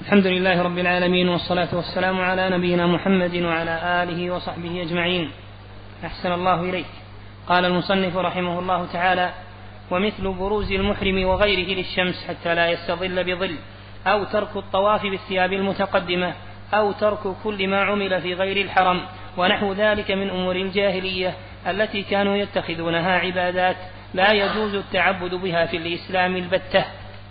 الحمد لله رب العالمين، والصلاة والسلام على نبينا محمد وعلى آله وصحبه أجمعين. أحسن الله إليك. قال المصنف رحمه الله تعالى: ومثل بروز المحرم وغيره للشمس حتى لا يستظل بظل، أو ترك الطواف بالثياب المتقدمة، أو ترك كل ما عمل في غير الحرم، ونحو ذلك من أمور الجاهلية التي كانوا يتخذونها عبادات لا يجوز التعبد بها في الإسلام البتة.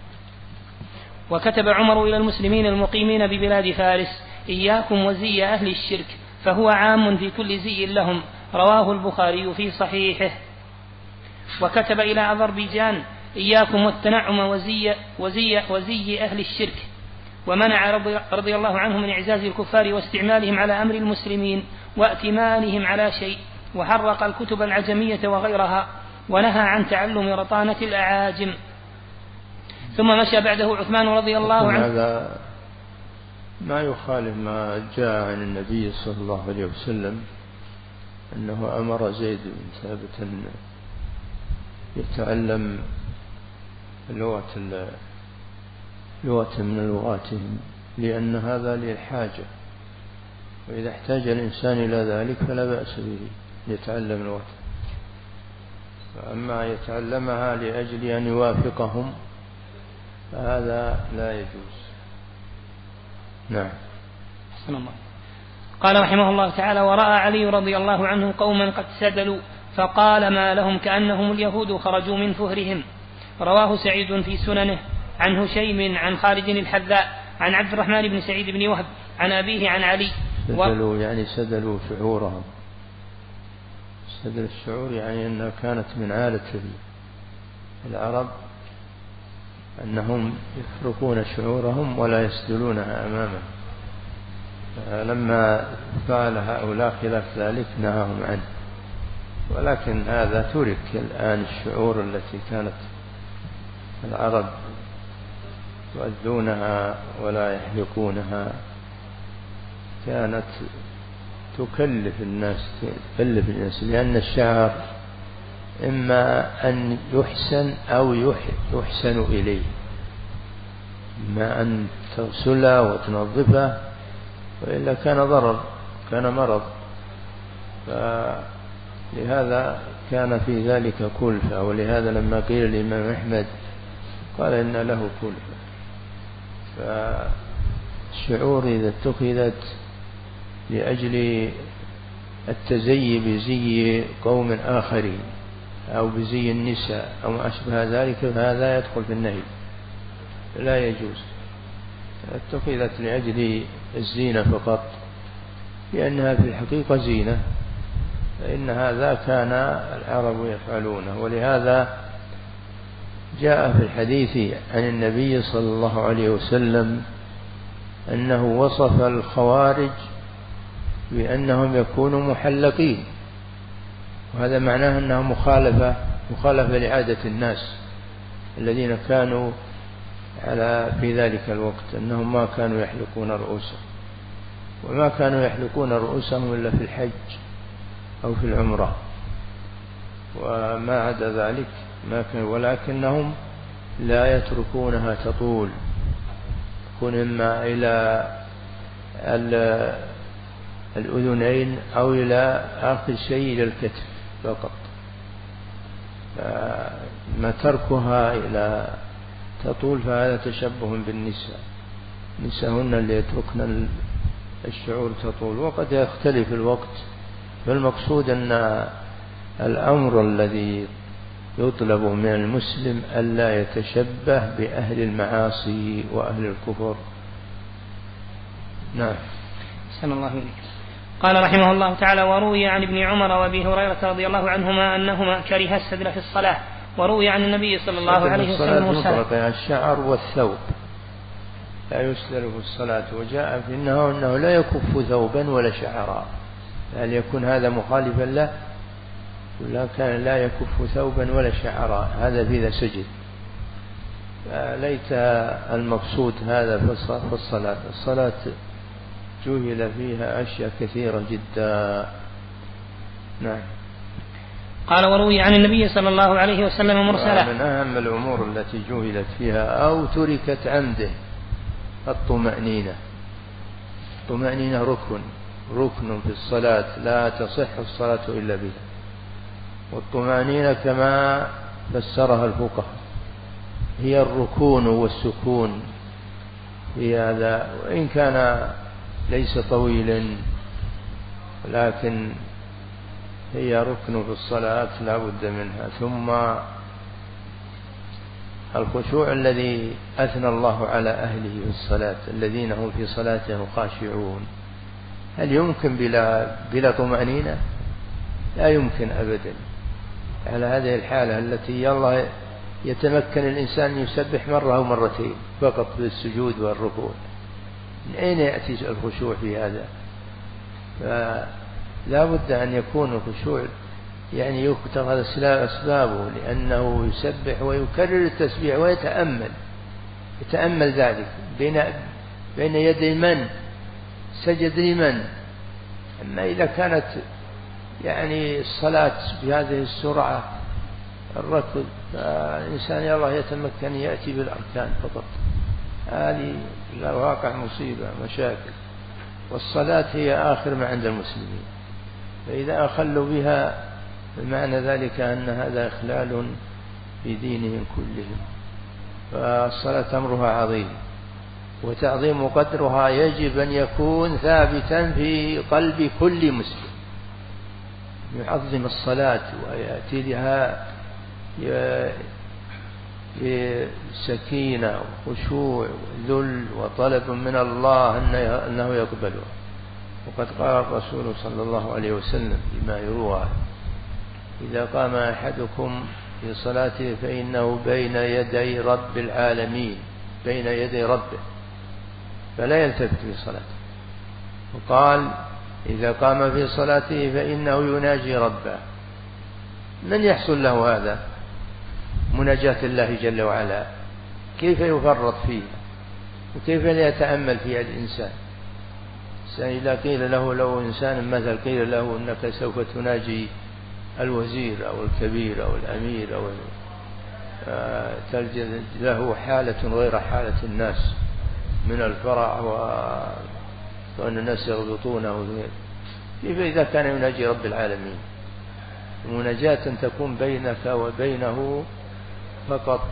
وكتب عمر إلى المسلمين المقيمين ببلاد فارس: إياكم وزي أهل الشرك، فهو عام في كل زي لهم. رواه البخاري في صحيحه. وكتب إلى أذربيجان: إياكم والتنعم وزي أهل الشرك. ومنع رضي الله عنه من إعزاز الكفار واستعمالهم على أمر المسلمين وائتمانهم على شيء، وحرق الكتب العجمية وغيرها، ونهى عن تعلم رطانة الأعاجم. ثم مشى بعده عثمان رضي الله عنه. هذا ما يخالف ما جاء عن النبي صلى الله عليه وسلم أنه أمر زيد بن ثابت أن يتعلم لغة من لغاتهم، لأن هذا للحاجة، وإذا احتاج الإنسان إلى ذلك فلا بأس به يتعلم لغته. فأما يتعلمها لأجل أن يوافقهم فهذا لا يجوز. نعم. حسن الله. قال رحمه الله تعالى: ورأى علي رضي الله عنه قوما قد سدلوا فقال: ما لهم كأنهم اليهود خرجوا من فهرهم. رواه سعيد في سننه عن هشيم عن خالد الحذاء عن عبد الرحمن بن سعيد بن وهب عن أبيه عن علي. سدلوا يعني سدلوا شعورهم. سدل الشعور يعني أنها كانت من عادة العرب أنهم يفرقون شعورهم ولا يسدلونها أمامه، لما فعل هؤلاء خلاف ذلك نهاهم عنه. ولكن هذا ترك الآن. الشعور التي كانت العرب يؤذونها ولا يحلقونها كانت تكلف الناس لأن الشعر إما أن يحسن أو يحسن إليه، إما أن تغسله وتنظفه، وإلا كان ضرر، كان مرض. فلهذا كان في ذلك كلفة. ولهذا لما قيل الإمام أحمد قال إن له كلفة. فالشعور إذا اتخذت لأجل التزيي بزي قوم آخرين أو بزي النساء أو ما أشبه ذلك فهذا يدخل في النهي، لا يجوز. اتخذت لأجل الزينة فقط، لأنها في الحقيقة زينة، فإن هذا كان العرب يفعلونه. ولهذا جاء في الحديث عن النبي صلى الله عليه وسلم أنه وصف الخوارج بأنهم يكونوا محلقين، وهذا معناه أنها مخالفة لعادة الناس الذين كانوا في ذلك الوقت، أنهم ما كانوا يحلقون رؤوسهم، وما كانوا يحلقون رؤوسهم إلا في الحج أو في العمرة، وما عدا ذلك ما كان. ولكنهم لا يتركونها تطول، تكون إما إلى الأذنين أو إلى آخر شيء إلى الكتف فقط. ما تركها إلى تطول فهذا تشبه بالنساء. نساهن اللي يتركن الشعور تطول، وقد يختلف الوقت. فالمقصود أن الأمر الذي يطلب من المسلم ألا يتشبه بأهل المعاصي وأهل الكفر. نعم. أحسن الله إليك. قال رحمه الله تعالى: وروي عن ابن عمر وابي هريرة رضي الله عنهما أنهما كره السدل في الصلاة. وروي عن النبي صلى الله عليه وسلم مطلقا الشعر والثوب لا يسدل في الصلاة. وجاء في أنه لا يكف ثوبا ولا شعرا. هل يكون هذا مخالفا له؟ ولا كان لا يكف ثوبا ولا شعرا، هذا إذا سجد. ليت المقصود هذا في الصلاة. الصلاة جهل فيها أشياء كثيرة جدا. نعم. قال: وروي عن النبي صلى الله عليه وسلم مرسلا. من أهم الأمور التي جهلت فيها أو تركت عمده الطمأنينة. الطمأنينة ركن في الصلاة، لا تصح الصلاة إلا بها. والطمأنينة كما فسرها الفقهاء هي الركون والسكون في هذا، وإن كان ليس طويلا، لكن هي ركن في الصلاة لا بد منها. ثم الخشوع الذي أثنى الله على أهله في الصلاة، الذين هم في صلاتهم خاشعون، هل يمكن بلا طمأنينة؟ لا يمكن أبدا. على هذه الحالة التي الله يتمكن الإنسان يسبح مرة أو مرتين فقط بالسجود والركوع، من أين يأتي الخشوع في هذا؟ فلا بد أن يكون الخشوع يعني يتخذ أسبابه، لأنه يسبح ويكرر التسبيح ويتأمل ذلك بين يدي من سجد لمن. أما إذا كانت يعني الصلاة بهذه السرعة الركض، فالإنسان الله يتمكن يأتي بالأركان فقط، هذه الواقع مصيبة مشاكل. والصلاة هي آخر ما عند المسلمين، فإذا أخلوا بها بمعنى ذلك أن هذا إخلال في دينهم كلهم. فالصلاة أمرها عظيم، وتعظيم قدرها يجب أن يكون ثابتا في قلب كل مسلم، يعظم الصلاة ويأتي لها بسكينة وخشوع وذل وطلب من الله أنه يقبلها. وقد قال الرسول صلى الله عليه وسلم بما يروى: إذا قام أحدكم في صلاته فإنه بين يدي رب العالمين، بين يدي ربه، فلا يلتفت في صلاته. وقال: إذا قام في صلاته فإنه يناجي ربه. من يحصل له هذا؟ مناجاة الله جل وعلا، كيف يفرط فيها وكيف لا يتأمل فيها الإنسان؟ إذا قيل له، لو إنسان مثل قيل له أنك سوف تناجي الوزير أو الكبير أو الأمير أو تجد له حالة غير حالة الناس من الفرح وأن الناس يغبطونه، كيف إذا كان يناجي رب العالمين؟ مناجاة تكون بينك وبينه فقط.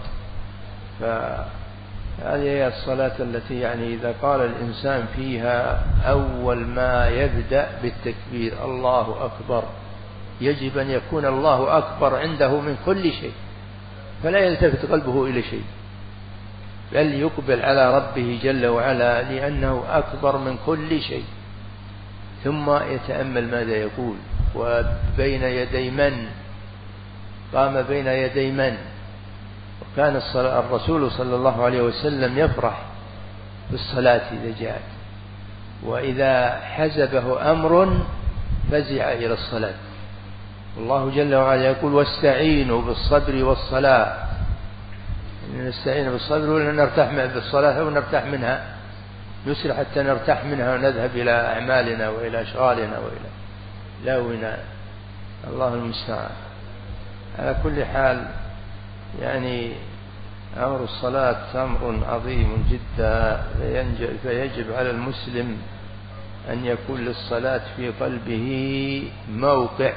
فهذه هي الصلاة التي يعني إذا قال الإنسان فيها أول ما يبدأ بالتكبير الله أكبر، يجب أن يكون الله أكبر عنده من كل شيء، فلا يلتفت قلبه إلى شيء، بل يقبل على ربه جل وعلا لأنه أكبر من كل شيء. ثم يتأمل ماذا يقول، وبين يدي من قام، بين يدي من. وكان الرسول صلى الله عليه وسلم يفرح بالصلاة إذا جاءت، وإذا حزبه أمر فزع إلى الصلاة. الله جل وعلا يقول: واستعينوا بالصبر والصلاة. نستعين بالصبر ولا نرتاح بالصلاة ونرتاح منها، نسرع حتى نرتاح منها ونذهب إلى أعمالنا وإلى أشغالنا وإلى لاونا. الله المستعان. على كل حال يعني أمر الصلاة أمر عظيم جدا، فيجب على المسلم أن يكون للصلاة في قلبه موقع،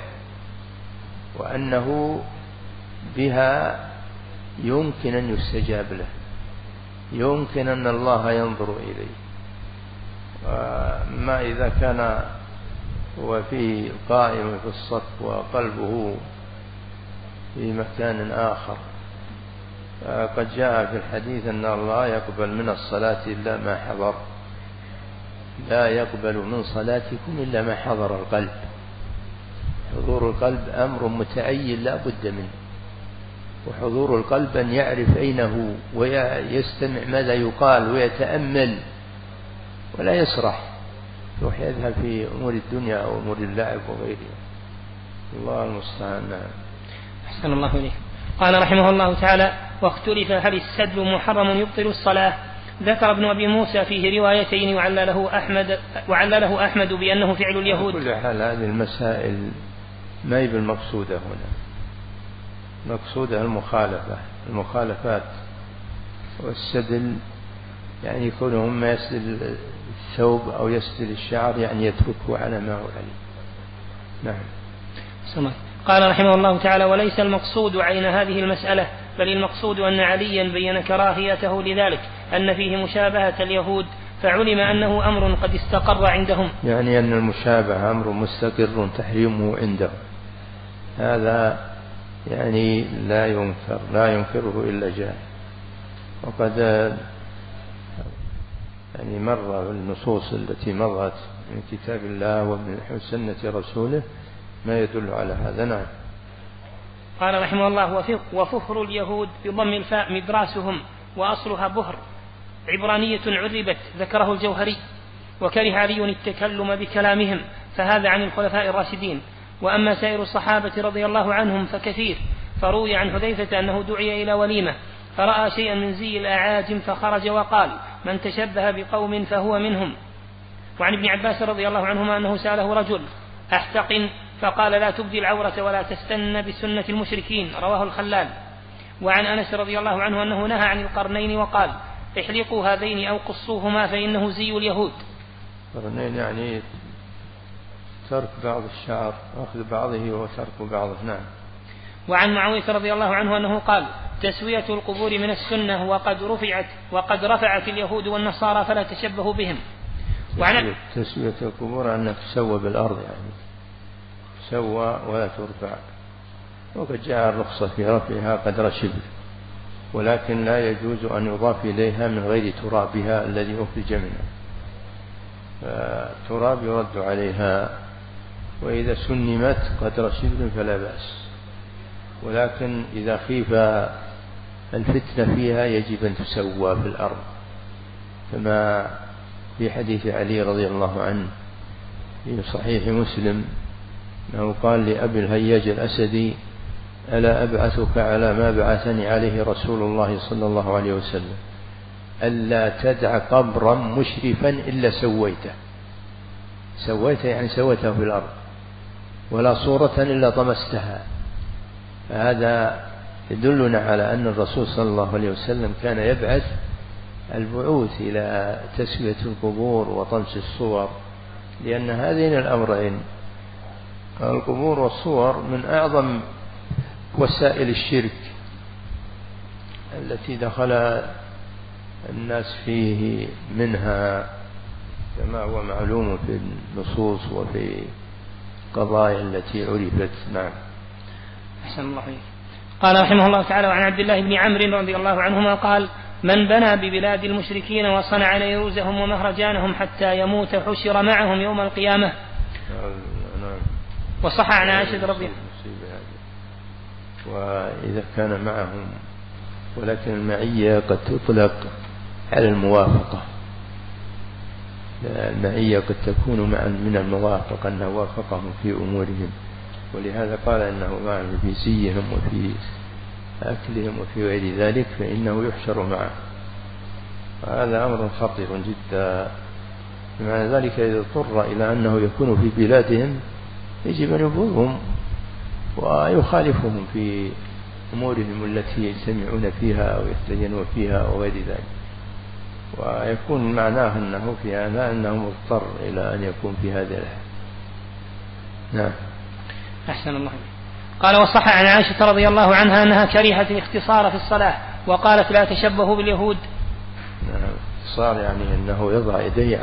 وأنه بها يمكن أن يستجاب له، يمكن أن الله ينظر إليه. وما إذا كان هو فيه قائم في الصف وقلبه في مكان آخر، فقد جاء في الحديث أن الله يقبل من الصلاة إلا ما حضر، لا يقبل من صلاتكم إلا ما حضر القلب. حضور القلب أمر متعين لا بد منه، وحضور القلب أن يعرف أين هو ويستمع ماذا يقال ويتأمل ولا يسرح، يروح يذهب في أمور الدنيا أو أمور اللعب وغيرها. الله المستعان. أحسن الله إليك. قال رحمه الله تعالى: واختلف هل السدل محرم يبطل الصلاة. ذكر ابن أبي موسى فيه روايتين وعلله أحمد بأنه فعل اليهود. كل حال هذه المسائل ما هي بالمقصودة هنا، مقصودها المخالفات. والسدل يعني كونهم ما يسدل الثوب أو يسدل الشعر يعني يتركه على ما هو عليه. نعم. سمع. قال رحمه الله تعالى: وليس المقصود عين هذه المسألة، بل المقصود أن عليا بين كراهيته لذلك، أن فيه مشابهة اليهود، فعلم أنه أمر قد استقر عندهم. يعني أن المشابهة أمر مستقر تحريمه عندهم، هذا يعني لا ينكره إلا جاهل. وقد يعني مر النصوص التي مرت من كتاب الله ومن سنة رسوله ما يدل على هذا. نعم. قال رحمه الله: وفخر اليهود بضم الفاء مدراسهم، وأصلها بهر، عبرانية عربت، ذكره الجوهري. وكره علي التكلم بكلامهم، فهذا عن الخلفاء الراشدين. وأما سائر الصحابة رضي الله عنهم فكثير، فروي عن حذيفة أنه دعي إلى وليمة فرأى شيئا من زي الأعاجم فخرج وقال: من تشبه بقوم فهو منهم. وعن ابن عباس رضي الله عنهما أنه سأله رجل: أحتقن؟ فقال: لا تبدي العورة ولا تستن بسنة المشركين، رواه الخلال. وعن أنس رضي الله عنه أنه نهى عن القرنين وقال: احلقوا هذين أو قصوهما فإنه زي اليهود. القرنين يعني ترك بعض الشعر، أخذ بعضه وترك بعضه. نعم. وعن معاوية رضي الله عنه أنه قال: تسوية القبور من السنة، وقد رفعت اليهود والنصارى فلا تشبهوا بهم. وعن تسوية القبور أنك تسوى بالأرض، يعني سوى ولا ترفع. وقد جاء الرخصة في رفعها قدر شبر، ولكن لا يجوز أن يضاف إليها من غير ترابها الذي أخرج منها، فالتراب يرد عليها. وإذا سنمت قدر شبر فلا بأس، ولكن إذا خيف الفتنة فيها يجب أن تسوى في الأرض، كما في حديث علي رضي الله عنه في صحيح مسلم أنه قال لأبي الهياج الأسدي: ألا أبعثك على ما بعثني عليه رسول الله صلى الله عليه وسلم، ألا تدع قبرا مشرفا إلا سويته يعني سويته في الأرض، ولا صورة إلا طمستها. فهذا يدلنا على أن الرسول صلى الله عليه وسلم كان يبعث البعوث إلى تسوية القبور وطمس الصور، لأن هذين الأمرين القبور والصور من أعظم وسائل الشرك التي دخل الناس فيه منها، كما هو معلوم في النصوص وفي قضايا التي عرفت. نعم. أحسن الله عليك. قال رحمه الله تعالى: وعن عبد الله بن عمرو رضي الله عنهما قال: من بنى ببلاد المشركين وصنع نيروزهم ومهرجانهم حتى يموت حشر معهم يوم القيامة. وصح عن عائشة رضي الله عنها. وإذا كان معهم، ولكن المعية قد تطلق على الموافقة، المعية قد تكون من الموافقة، أنه وافقهم في أمورهم، ولهذا قال إنه معهم في زيهم وفي أكلهم وفي غير ذلك، فإنه يحشر معه. وهذا أمر خطير جدا. بمعنى ذلك إذا اضطر إلى أنه يكون في بلادهم يجب أن يبغضهم ويخالفهم في أمورهم التي يجتمعون فيها أو يتدينون فيها وغير ذلك، ويكون معناه أنه في هذا أنه مضطر إلى أن يكون في هذا الحال. نعم. أحسن الله. قال: وصح عن عائشة رضي الله عنها أنها كرهت الاختصار في الصلاة، وقالت: لا تشبهوا باليهود. نعم. صار يعني أنه يضع يديه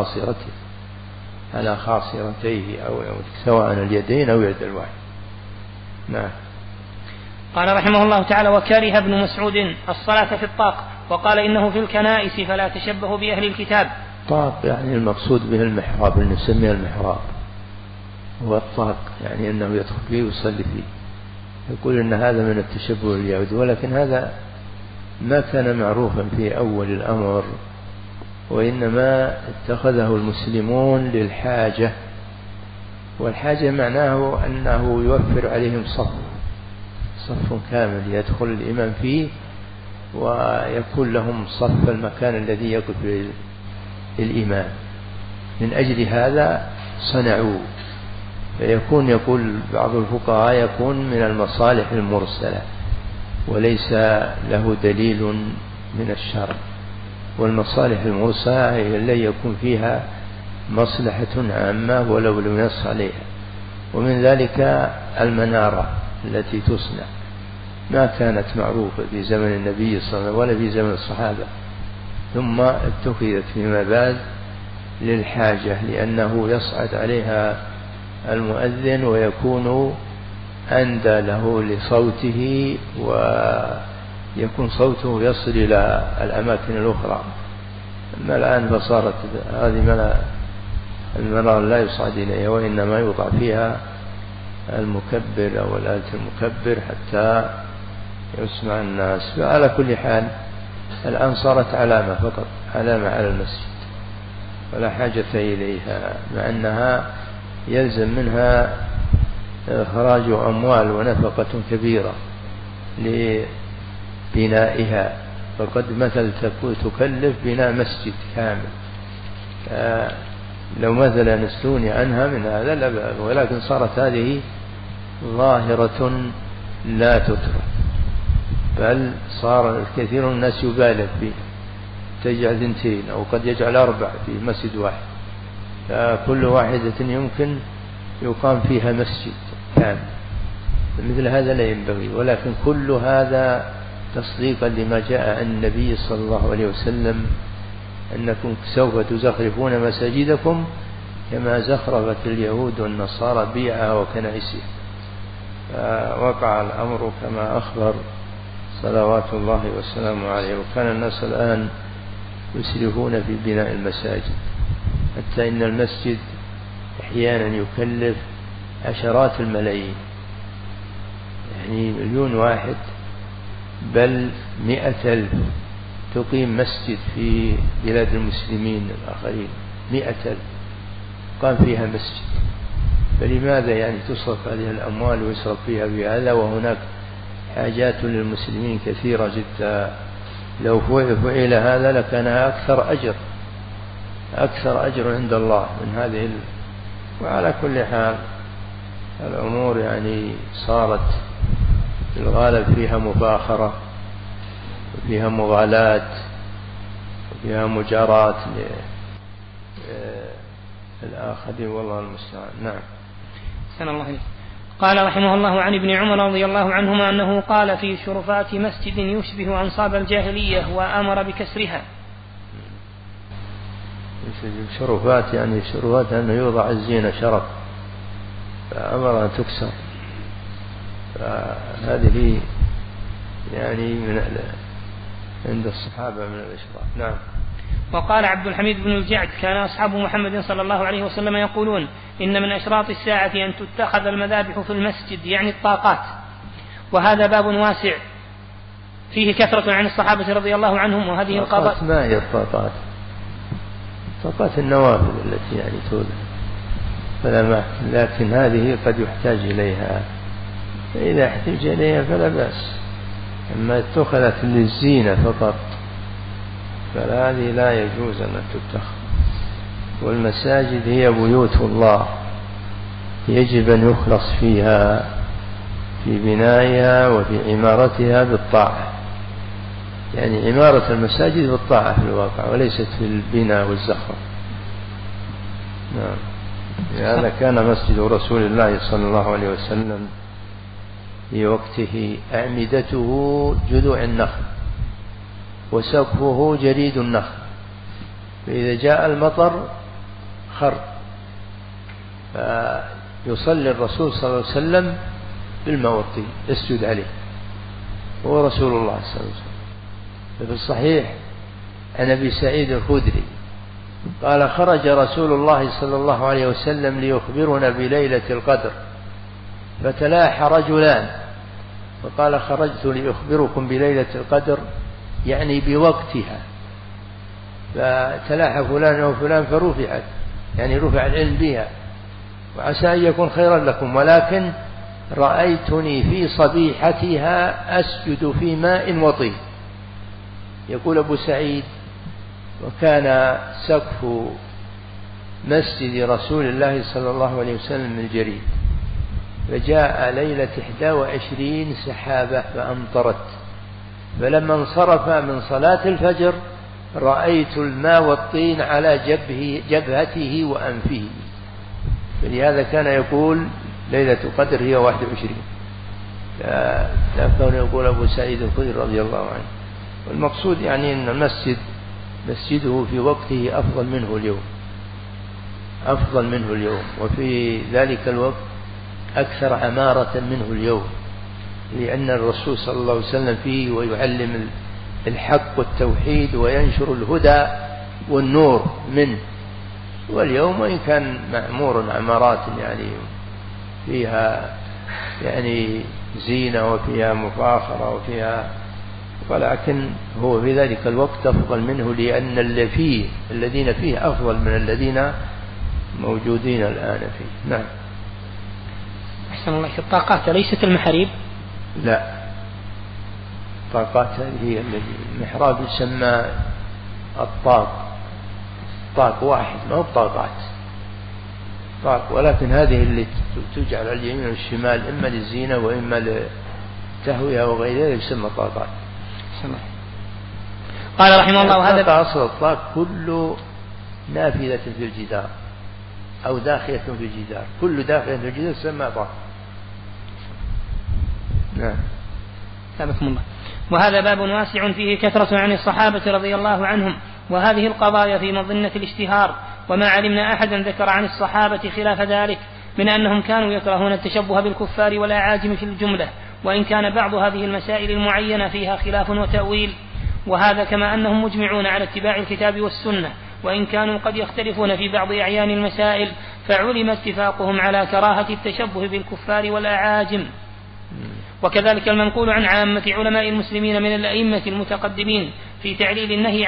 على خاصرتيه أو سواء اليدين أو يد الواحد. نعم. قال رحمه الله تعالى: وكره ابن مسعود الصلاة في الطاق، وقال: إنه في الكنائس فلا تشبهوا بأهل الكتاب. طاق يعني المقصود به المحراب، اللي نسميه المحراب هو الطاق، يعني أنه يدخل فيه ويصلي فيه. يقول إن هذا من التشبه باليهود، ولكن هذا ما كان معروفا في أول الأمر، وإنما اتخذه المسلمون للحاجة، والحاجة معناه أنه يوفر عليهم صف كامل يدخل الإمام فيه، ويكون لهم صف المكان الذي يقف الإمام. من أجل هذا صنعوا، فيكون يقول بعض الفقهاء يكون من المصالح المرسلة وليس له دليل من الشرع، والمصالح المرساة هي التي يكون فيها مصلحة عامة ولو لم ينص عليها. ومن ذلك المنارة التي تصنع، ما كانت معروفة في زمن النبي صلى الله عليه وسلم ولا في زمن الصحابة، ثم اتخذت فيما بعد للحاجة، لأنه يصعد عليها المؤذن ويكون أندى له لصوته ويكون صوته يصل إلى الأماكن الأخرى. أما الآن فصارت هذه المنار لا يصعد إليها، وإنما يوضع فيها المكبر أو الآلة المكبر حتى يسمع الناس. فعلى كل حال الآن صارت علامة فقط، علامة على المسجد ولا حاجة إليها، مع أنها يلزم منها إخراج أموال ونفقة كبيرة لبنائها، فقد مثل تكلف بناء مسجد كامل. لو مثلا استغني عنها من هذا لا بأس، ولكن صارت هذه ظاهرة لا تترك، بل صار الكثير من الناس يبالغ فيه، تجعل 2 أو قد يجعل 4 في مسجد واحد، فكل واحدة يمكن يقام فيها مسجد كامل. مثل هذا لا ينبغي، ولكن كل هذا تصديقا لما جاء عن النبي صلى الله عليه وسلم أنكم سوف تزخرفون مساجدكم كما زخرفت اليهود والنصارى بيعها وكنائسها. فوقع الأمر كما أخبر صلوات الله وسلامه عليه. وكان الناس الآن يسرفون في بناء المساجد، حتى إن المسجد أحيانا يكلف عشرات الملايين، يعني 1,000,000 بل 100,000 تقيم مسجد في بلاد المسلمين الآخرين، 100,000 قام فيها مسجد. فلماذا يعني تصرف هذه الأموال ويصرف فيها بهذا وهناك حاجات للمسلمين كثيرة جدا؟ لو فعل هذا لكان أكثر أجر عند الله من هذه وعلى كل حال الأمور يعني صارت في الغالب فيها مفاخرة وفيها مغالاة وفيها مجاراة للآخرين، والله المستعان. نعم. سن الله عليه. قال رحمه الله عن ابن عمر رضي الله عنهما أنه قال في شرفات مسجد يشبه أنصاب الجاهلية وأمر بكسرها. شرفات يعني شرفات أنه يوضع الزينة شرف، فأمر أن تكسر، فهذه يعني من عند الصحابة من الإشراف. نعم. وقال عبد الحميد بن الجعد كان أصحاب محمد صلى الله عليه وسلم يقولون إن من أشراط الساعة أن تتخذ المذابح في المسجد، يعني الطاقات. وهذا باب واسع فيه كثرة عن الصحابة رضي الله عنهم. وهذه القضاء ما هي الطاقات؟ طاقات النوافل التي يعني تولد فلا، لكن هذه قد يحتاج إليها، فإذا احتاج إليها فلا بأس. أما اتخذت للزينة فقط فهذه لا يجوز أن تتخذ. والمساجد هي بيوت الله، يجب أن يخلص فيها في بنائها وفي عمارتها بالطاعة، يعني عمارة المساجد بالطاعة في الواقع وليست في البناء والزخرف. نعم. هذا كان مسجد رسول الله صلى الله عليه وسلم في وقته أعمدته جذوع النخل وسقفه جريد النخل، فإذا جاء المطر خر، فيصلي الرسول صلى الله عليه وسلم بالموطي يسجد عليه، هو رسول الله صلى الله عليه وسلم. ففي الصحيح عن أبي سعيد الخدري قال خرج رسول الله صلى الله عليه وسلم ليخبرنا بليلة القدر، فتلاح رجلان فقال خرجت لأخبركم بليلة القدر يعني بوقتها، فتلاح فلان وفلان فرفعت، يعني رفع العلم بها، وعسى أن يكون خيرا لكم، ولكن رأيتني في صبيحتها أسجد في ماء وطين. يقول أبو سعيد وكان سقف مسجد رسول الله صلى الله عليه وسلم الجريد، فجاء ليلة 21 سحابة فأمطرت، فلما انصرف من صلاة الفجر رأيت الماء والطين على جبهته وأنفه. فلهذا كان يقول ليلة القدر هي 21. لا كون يقول أبو سعيد الخدري رضي الله عنه. والمقصود يعني أن المسجد مسجده في وقته أفضل منه اليوم، وفي ذلك الوقت أكثر عمارة منه اليوم، لأن الرسول صلى الله عليه وسلم فيه ويعلم الحق والتوحيد وينشر الهدى والنور منه. واليوم وإن كان معمور عمارات يعني فيها يعني زينة وفيها مفاخرة وفيها، ولكن هو في ذلك الوقت أفضل منه، لأن الذين فيه أفضل من الذين موجودين الآن فيه. نعم. أحسن الله. الطاقات ليست المحاريب؟ لا، الطاقات هي المحراب يسمى طاق واحد، ما هو طاقات طاق، ولكن هذه اللي تجعل على اليمين والشمال إما للزينة وإما للتهوية وغيرها يسمى طاقات. قال رحمه الله وهذا أصل الطاق كل نافذة في الجدار أو داخلة في الجدار، كل داخلة في الجدار يسمى طاق. نعم. سامحكم الله. وهذا باب واسع فيه كثرة عن الصحابة رضي الله عنهم، وهذه القضايا في مظنة الاشتهار، وما علمنا أحدا ذكر عن الصحابة خلاف ذلك من أنهم كانوا يكرهون التشبه بالكفار والأعاجم في الجملة، وإن كان بعض هذه المسائل المعينة فيها خلاف وتأويل، وهذا كما أنهم مجمعون على اتباع الكتاب والسنة، وإن كانوا قد يختلفون في بعض أعيان المسائل، فعلم اتفاقهم على كراهة التشبه بالكفار والأعاجم. وكذلك المنقول عن عامة علماء المسلمين من الأئمة المتقدمين في تعليل النهي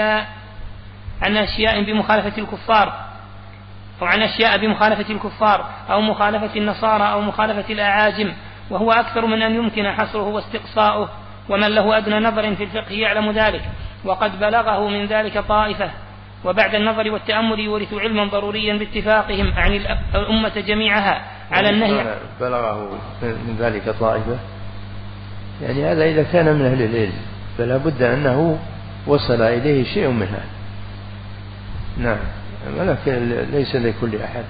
عن أشياء بمخالفة الكفار، أو عن أشياء بمخالفة الكفار أو مخالفة النصارى أو مخالفة الأعاجم، وهو أكثر من أن يمكن حصره واستقصاؤه، ومن له أدنى نظر في الفقه يعلم ذلك، وقد بلغه من ذلك طائفة. وبعد النظر والتأمل يورث علما ضروريا باتفاقهم عن الأمة جميعها على النهي. بلغه من ذلك طائفة، يعني هذا إذا كان من أهل العلم فلا بد أنه وصل إليه شيء من هذا. نعم، ولكن ليس لكل أحد.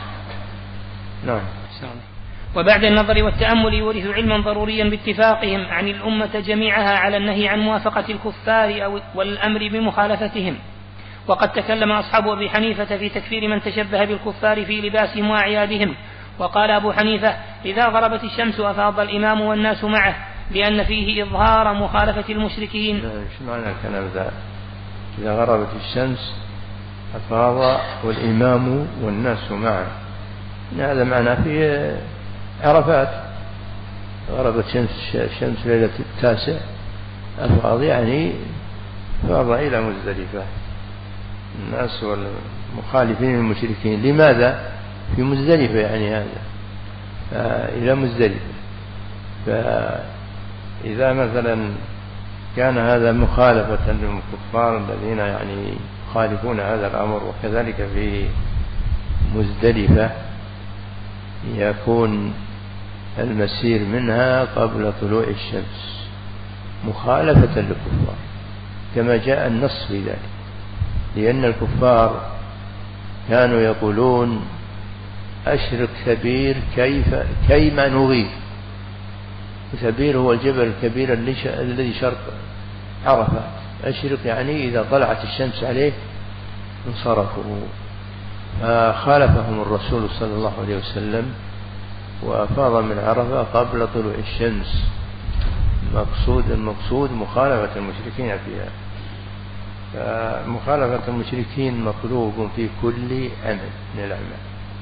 نعم. وبعد النظر والتأمل يورث علما ضروريا باتفاقهم عن الأمة جميعها على النهي عن موافقة الكفار والأمر بمخالفتهم. وقد تكلم أصحاب أبي حنيفة في تكفير من تشبه بالكفار في لباسهم وأعيادهم، وقال أبو حنيفة: إذا غربت الشمس أفاض الإمام والناس معه، لأن فيه إظهار مخالفة المشركين. شو معنى الكلام ذا؟ إذا غربت الشمس أفاض والإمام والناس معه، هذا معنى في عرفات غربت الشمس ليلة 9 أفاض، يعني فاض إلى مزدلفة الناس والمخالفين المشركين. لماذا في مزدلفة؟ يعني هذا إلى مزدلفة. فإذا مثلا كان هذا مخالفة للكفار الذين يعني يخالفون هذا الأمر، وكذلك في مزدلفة يكون المسير منها قبل طلوع الشمس مخالفة للكفار كما جاء النص في ذلك، لأن الكفار كانوا يقولون: أشرق ثبير كيما نغير. ثبير هو الجبل الكبير الذي شرق عرفة. أشرق يعني إذا طلعت الشمس عليه انصرفوا. فخالفهم الرسول صلى الله عليه وسلم وأفاض من عرفة قبل طلوع الشمس. المقصود مخالفة المشركين فيها. فمخالفة المشركين مطلوب في كل عمل من الأعمال،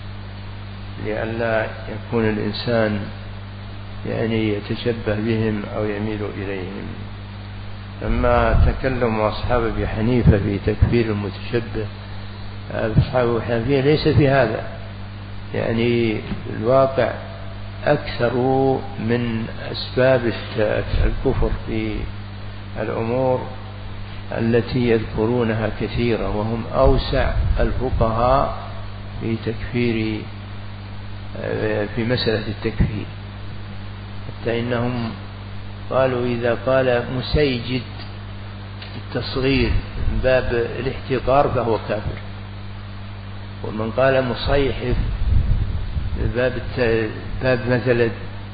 لئلا يكون الإنسان يعني يتشبه بهم أو يميل إليهم. لما تكلم أصحاب أبي حنيفة في تكفير المتشبه، أصحاب أبي حنيفة ليس في هذا، يعني الواقع أكثر من أسباب الكفر في الأمور التي يذكرونها كثيرا، وهم أوسع الفقهاء في تكفير في مسألة التكفير، حتى إنهم قالوا: إذا قال مسيجد التصغير من باب الاحتقار فهو كافر. ومن قال مصيحف باب مثلا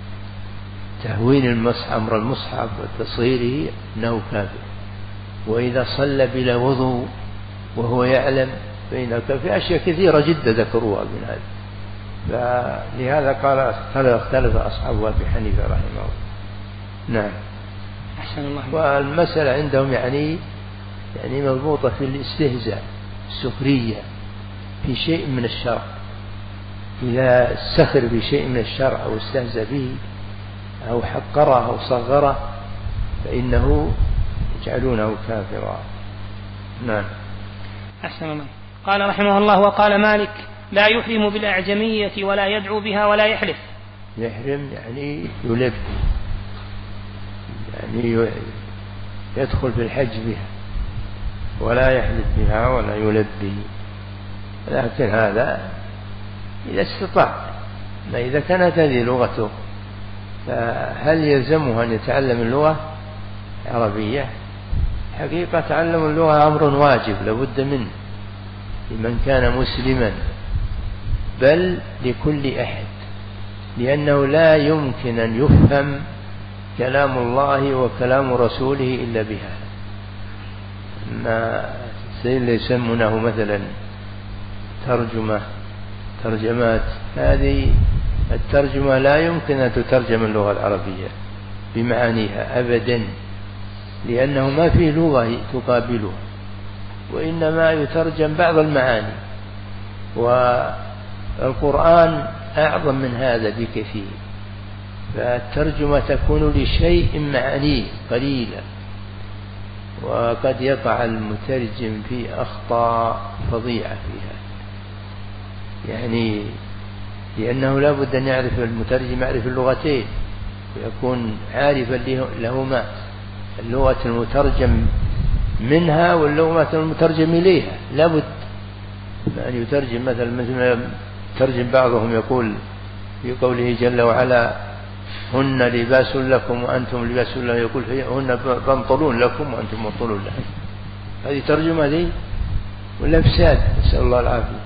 تهوين أمر المصحف وتصغيره أنه كافر. وإذا صلى بلا وضوء وهو يعلم فإنه كافر. في أشياء كثيرة جدا ذكروها من هذا. فلهذا قال اختلف أصحاب أبي حنيفة رحمه الله. نعم. أحسن الله. والمسألة عندهم يعني مربوطة في الاستهزاء السخرية في شيء من الشرع. إذا سخر بشيء من الشرع أو استهزأ به أو حقره أو صغره فإنه يجعلونه كافرا. نعم. أحسن الله. قال رحمه الله: وقال مالك: لا يحرم بالأعجمية ولا يدعو بها ولا يحلف. يحرم يعني يلبي، يعني يدخل في الحج بها ولا يحلف بها ولا يلبي. لكن هذا إذا استطاع. ما إذا كانت هذه لغته فهل يلزمه أن يتعلم اللغة العربية؟ حقيقة تعلم اللغة أمر واجب لابد منه لمن كان مسلما، بل لكل أحد، لأنه لا يمكن أن يفهم كلام الله وكلام رسوله إلا بها. ما اللي يسمونه مثلا ترجمات، هذه الترجمة لا يمكن أن تترجم اللغة العربية بمعانيها أبدا، لأنه ما في لغة تقابلها، وإنما يترجم بعض المعاني. والقرآن أعظم من هذا بكثير، فالترجمة تكون لشيء معانيه قليلة، وقد يقع المترجم في أخطاء فظيعة فيها، يعني لأنه لا بد أن يعرف المترجم يعرف اللغتين ويكون عارفا لهما، اللغة المترجم منها واللغة المترجم إليها. لا بد أن يترجم مثلا ترجم بعضهم يقول في قوله جل وعلا: هن لباس لكم وأنتم لباس لهم، يقول هن بنطلون لكم وأنتم بنطلون لهم. هذه ترجمة دي ولا فساد؟ نسأل الله العافية.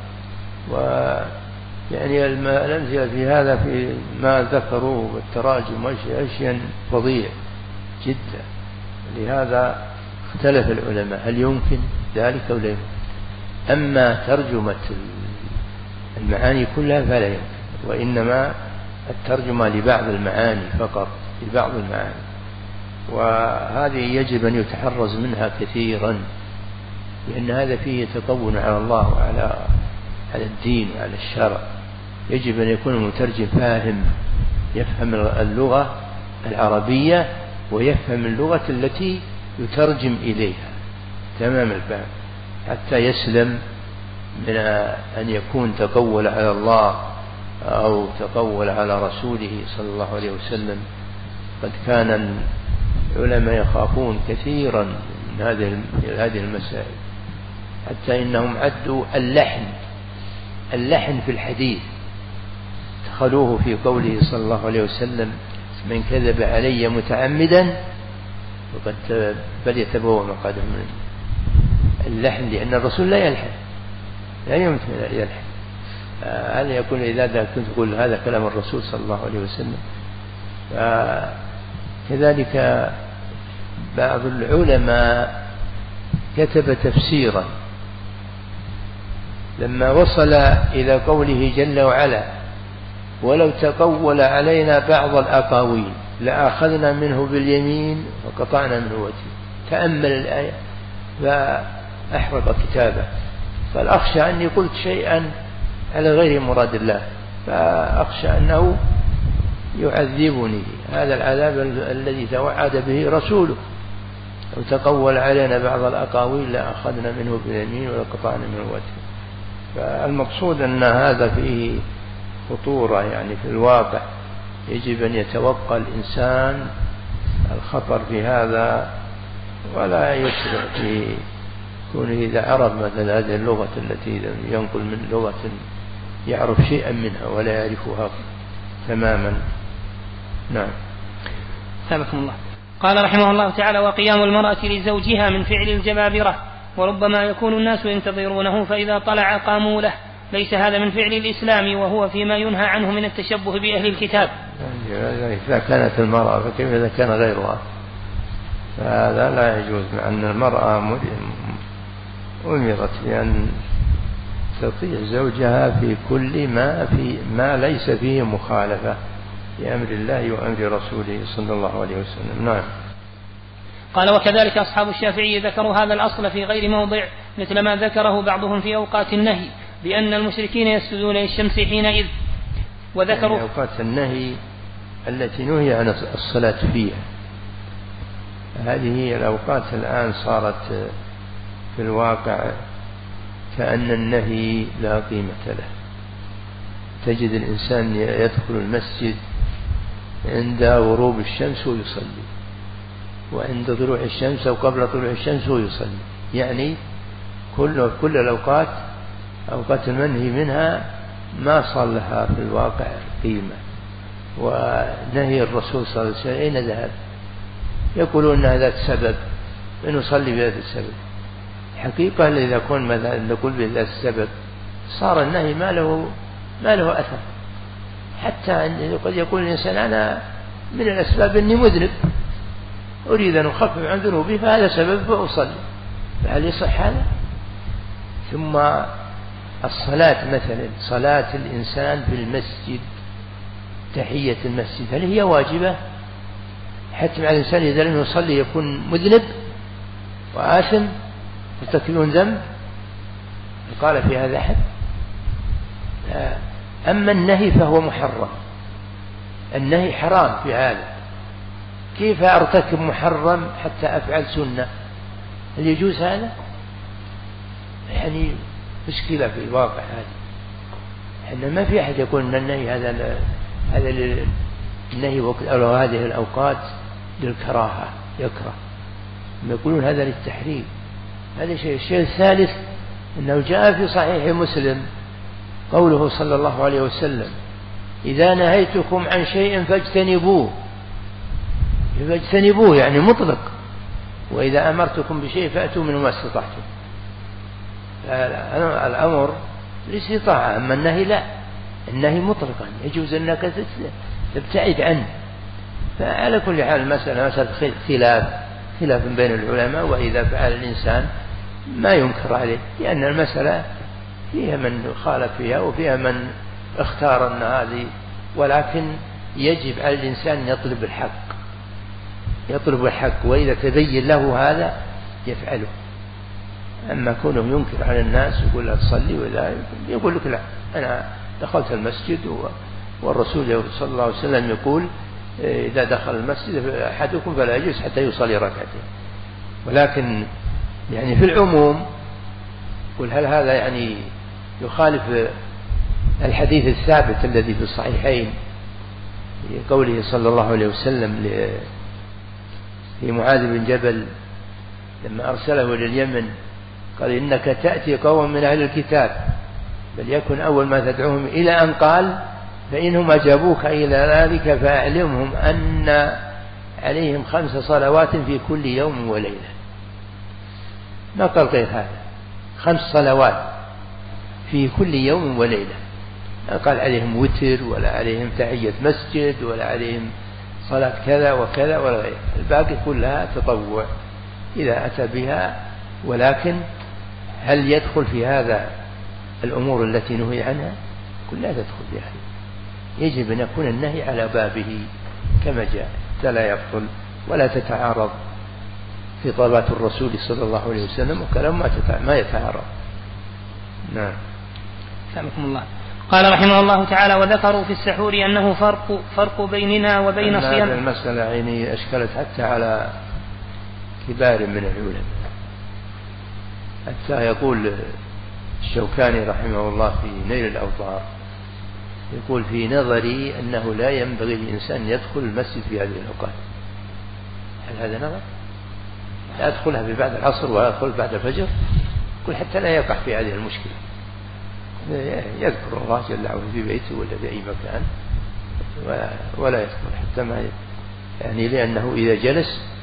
ويعني الأمثلة في هذا في ما ذكروا والتراجم أشياء فظيع جدا. لهذا اختلف العلماء هل يمكن ذلك أو لا يمكن. أما ترجمة المعاني كلها فلا يمكن، وإنما الترجمة لبعض المعاني فقط، لبعض المعاني، وهذه يجب أن يتحرز منها كثيرا، لأن هذا فيه تقوّن على الله وعلى الدين وعلى الشرع. يجب أن يكون المترجم فاهم، يفهم اللغة العربية ويفهم اللغة التي يترجم إليها تمام الفهم، حتى يسلم من أن يكون تقول على الله أو تقول على رسوله صلى الله عليه وسلم. قد كان العلماء يخافون كثيرا من هذه المسائل، حتى إنهم عدوا اللحن في الحديث، دخلوه في قوله صلى الله عليه وسلم: من كذب علي متعمدا فقد فليتبوأ مقعده من اللحن، لأن الرسول لا يلحن، لا يمكن يلحن. هل يقول إذا كنت تقول هذا كلام الرسول صلى الله عليه وسلم؟ كذلك بعض العلماء كتب تفسيرا لما وصل إلى قوله جل وعلا: ولو تقول علينا بعض الأقاويل لأخذنا منه باليمين وقطعنا منه وجهه. تأمل الآية فأحرق كتابه، قال: أخشى أني قلت شيئا على غير مراد الله، فأخشى أنه يعذبني هذا العذاب الذي توعد به رسوله. لو تقول علينا بعض الأقاويل لأخذنا منه باليمين ولقطعنا منه وجهه. فالمقصود أن هذا فيه خطورة، يعني في الواقع يجب أن يتوقع الإنسان الخطر في هذا، ولا يسرع في كونه إذا عرف مثلا هذه اللغة التي ينقل من لغة يعرف شيئا منها ولا يعرفها تماما. نعم. سامحكم الله. قال رحمه الله تعالى: وقيام المرأة لزوجها من فعل الجبابرة، وربما يكون الناس ينتظرونه فإذا طلع قاموا له. ليس هذا من فعل الإسلام، وهو فيما ينهى عنه من التشبه بأهل الكتاب. إذا كانت المرأة فكيف إذا كان غيرها؟ فهذا لا يجوز، مع أن المرأة أمرت بأن تطيع زوجها في كل ما ليس فيه مخالفة لأمر الله وأمر رسوله صلى الله عليه وسلم. نعم. قال: وكذلك أصحاب الشافعي ذكروا هذا الأصل في غير موضع، مثل ما ذكره بعضهم في أوقات النهي بأن المشركين يسجدون للشمس حينئذ. وذكروا يعني أوقات النهي التي نهي عن الصلاة فيها، هذه هي الأوقات الآن صارت في الواقع كأن النهي لا قيمة له. تجد الإنسان يدخل المسجد عند غروب الشمس ويصلي، وعند طلوع الشمس أو قبل طلوع الشمس ويصلي، يعني كل الأوقات أوقات المنهي منها ما صار لها في الواقع قيمة. ونهي الرسول صلى الله عليه وسلم أين ذهب؟ يقولون أن هذا السبب نصلي بهذا السبب. حقيقة إذا كون مثلا نقول بهذا السبب صار النهي ما له أثر. حتى قد يقول الإنسان: أنا من الأسباب أني مذنب أريد أن أخفف عن ذنوبي فهذا سبب فأصلي، فهل يصح هذا؟ ثم الصلاة مثلا، صلاة الإنسان في المسجد، تحية المسجد، هل هي واجبة؟ حتى مع الإنسان إذا لم يصلي يكون مذنب وآثم مرتكب ذنب؟ قال في هذا أحد؟ أما النهي فهو محرم، النهي حرام في هذا. كيف أرتكب محرم حتى أفعل سنة؟ هل يجوز هذا؟ يعني مشكلة في الواقع هذا. إحنا ما في أحد يقول أن النهي هذا النهي أو هذه الأوقات للكراهة يكره، يقولون هذا للتحريم. هذا شيء. الشيء الثالث أنه جاء في صحيح مسلم قوله صلى الله عليه وسلم: إذا نهيتكم عن شيء فاجتنبوه يعني مطلق، وإذا أمرتكم بشيء فأتوا منه ما استطعتم. الأمر الاستطاعة، أما النهي لا، النهي مطلقا يجوز أنك تبتعد عنه. فعلى كل حال مسألة خلاف بين العلماء، وإذا فعل الإنسان ما ينكر عليه، لأن المسألة فيها من خالف فيها وفيها من اختار أن هذه، ولكن يجب على الإنسان يطلب الحق، وإذا تبين له هذا يفعله. أما كونه ينكر على الناس يقول لا تصلي، ولا يقول لك لا أنا دخلت المسجد والرسول صلى الله عليه وسلم يقول: إذا دخل المسجد أحدكم فلا يجلس حتى يصلي ركعتين. ولكن يعني في العموم قل هل هذا يعني يخالف الحديث الثابت الذي في الصحيحين قوله صلى الله عليه وسلم في معاذ بن جبل لما أرسله إلى اليمن قال: إنك تأتي قوم من أهل الكتاب بل يكن أول ما تدعوهم، إلى أن قال: فإنهم أجابوك إلى ذلك فأعلمهم أن عليهم 5 صلوات في كل يوم وليلة. ما قال غير هذا، 5 صلوات في كل يوم وليلة، ما قال عليهم وتر ولا عليهم تحية مسجد ولا عليهم صلاة كذا وكذا ولا غير، الباقي كلها تطوع إذا أتى بها. ولكن هل يدخل في هذا الأمور التي نهي عنها؟ كلها تدخل في هذا. يجب أن يكون النهي على بابه كما جاء، لا يبطل ولا تتعارض في طلبات الرسول صلى الله عليه وسلم، وكلام ما يتعارض. نعم. سلامكم الله. قال رحمه الله تعالى: وذكروا في السحور أنه فرق بيننا وبين صيام. هذه المسألة يعني أشكلت حتى على كبار من العلماء، حتى يقول الشوكاني رحمه الله في نيل الأوطار يقول: في نظري أنه لا ينبغي للإنسان يدخل المسجد في هذه الأوقات. هل هذا نظر؟ لا أدخلها في بعد العصر ولا أدخل بعد الفجر، يقول حتى لا يقع في هذه المشكلة، يذكر الله جل وعلا في بيته ولا في أي مكان ولا يدخل حتى ما يعني، لأنه إذا جلس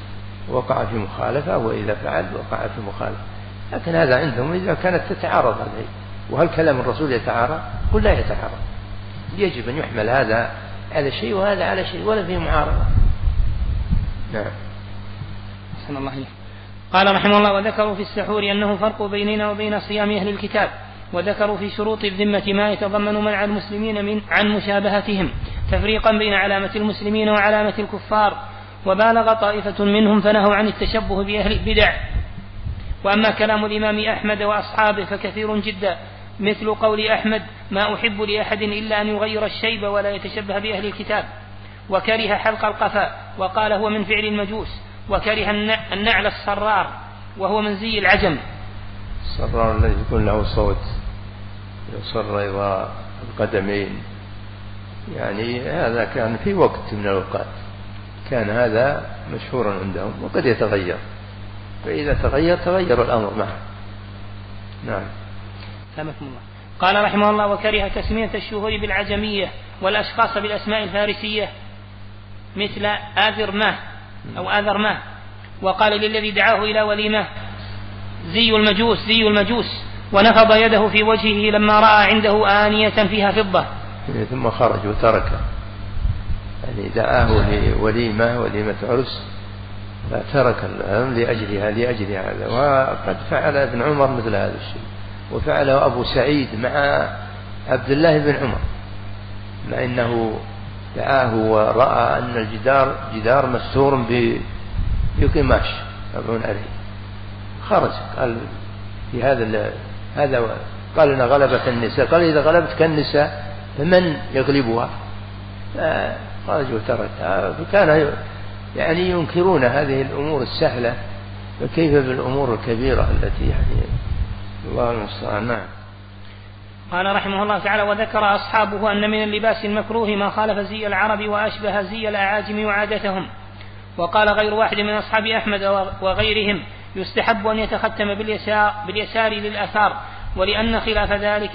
وقع في مخالفة، وإذا فعل وقع في مخالفة. لكن هذا عندهم إذا كانت تتعارض هذه. وهل كلام الرسول يتعارض؟ قل لا يتعارض، يجب أن يحمل هذا على شيء وهذا على شيء ولا فيه معارضة. نعم. أحسن الله إليك. قال رحمه الله: وذكروا في السحور أنه فرق بيننا وبين صيام أهل الكتاب، وذكروا في شروط الذمة ما يتضمن منع المسلمين عن مشابهتهم، تفريقا بين علامة المسلمين وعلامة الكفار. وبالغ طائفة منهم فنهوا عن التشبه بأهل البدع. وأما كلام الإمام أحمد وأصحابه فكثير جدا، مثل قول أحمد: ما أحب لأحد إلا أن يغير الشيب ولا يتشبه بأهل الكتاب. وكره حلق القفا وقال هو من فعل المجوس. وكره النعل الصرار وهو من زي العجم. الصرار الذي يكون له صوت يصر إلى القدمين، يعني هذا كان في وقت من الأوقات كان هذا مشهورا عندهم، وقد يتغير، فإذا تغير الأمر معه. نعم. سامحكم الله. قال رحمه الله: وكره تسمية الشهور بالعجمية والأشخاص بالأسماء الفارسية مثل آذرماه أو آذرماه. وقال للذي دعاه إلى وليمة: زي المجوس، ونفض يده في وجهه لما رأى عنده آنية فيها فضة. ثم خرج وترك، يعني دعاه وليمة عرس فترك لأجل هذا. وقد فعل ابن عمر مثل هذا الشيء، وفعله أبو سعيد مع عبد الله بن عمر، مع أنه دعاه ورأى أن الجدار جدار مستور بقماش يضعون عليه، خرج قال في هذا قال إن غلبت النساء، قال إذا غلبتك النساء فمن يغلبها؟ خرج وتركها. فكان يعني ينكرون هذه الأمور السهلة، فكيف بالأمور الكبيرة التي يعني الله المستعان. نعم. قال رحمه الله تعالى: وذكر أصحابه أن من اللباس المكروه ما خالف زي العرب وأشبه زي الأعاجم وعادتهم. وقال غير واحد من أصحاب أحمد وغيرهم: يستحب أن يتختم باليسار للأثار، ولأن خلاف ذلك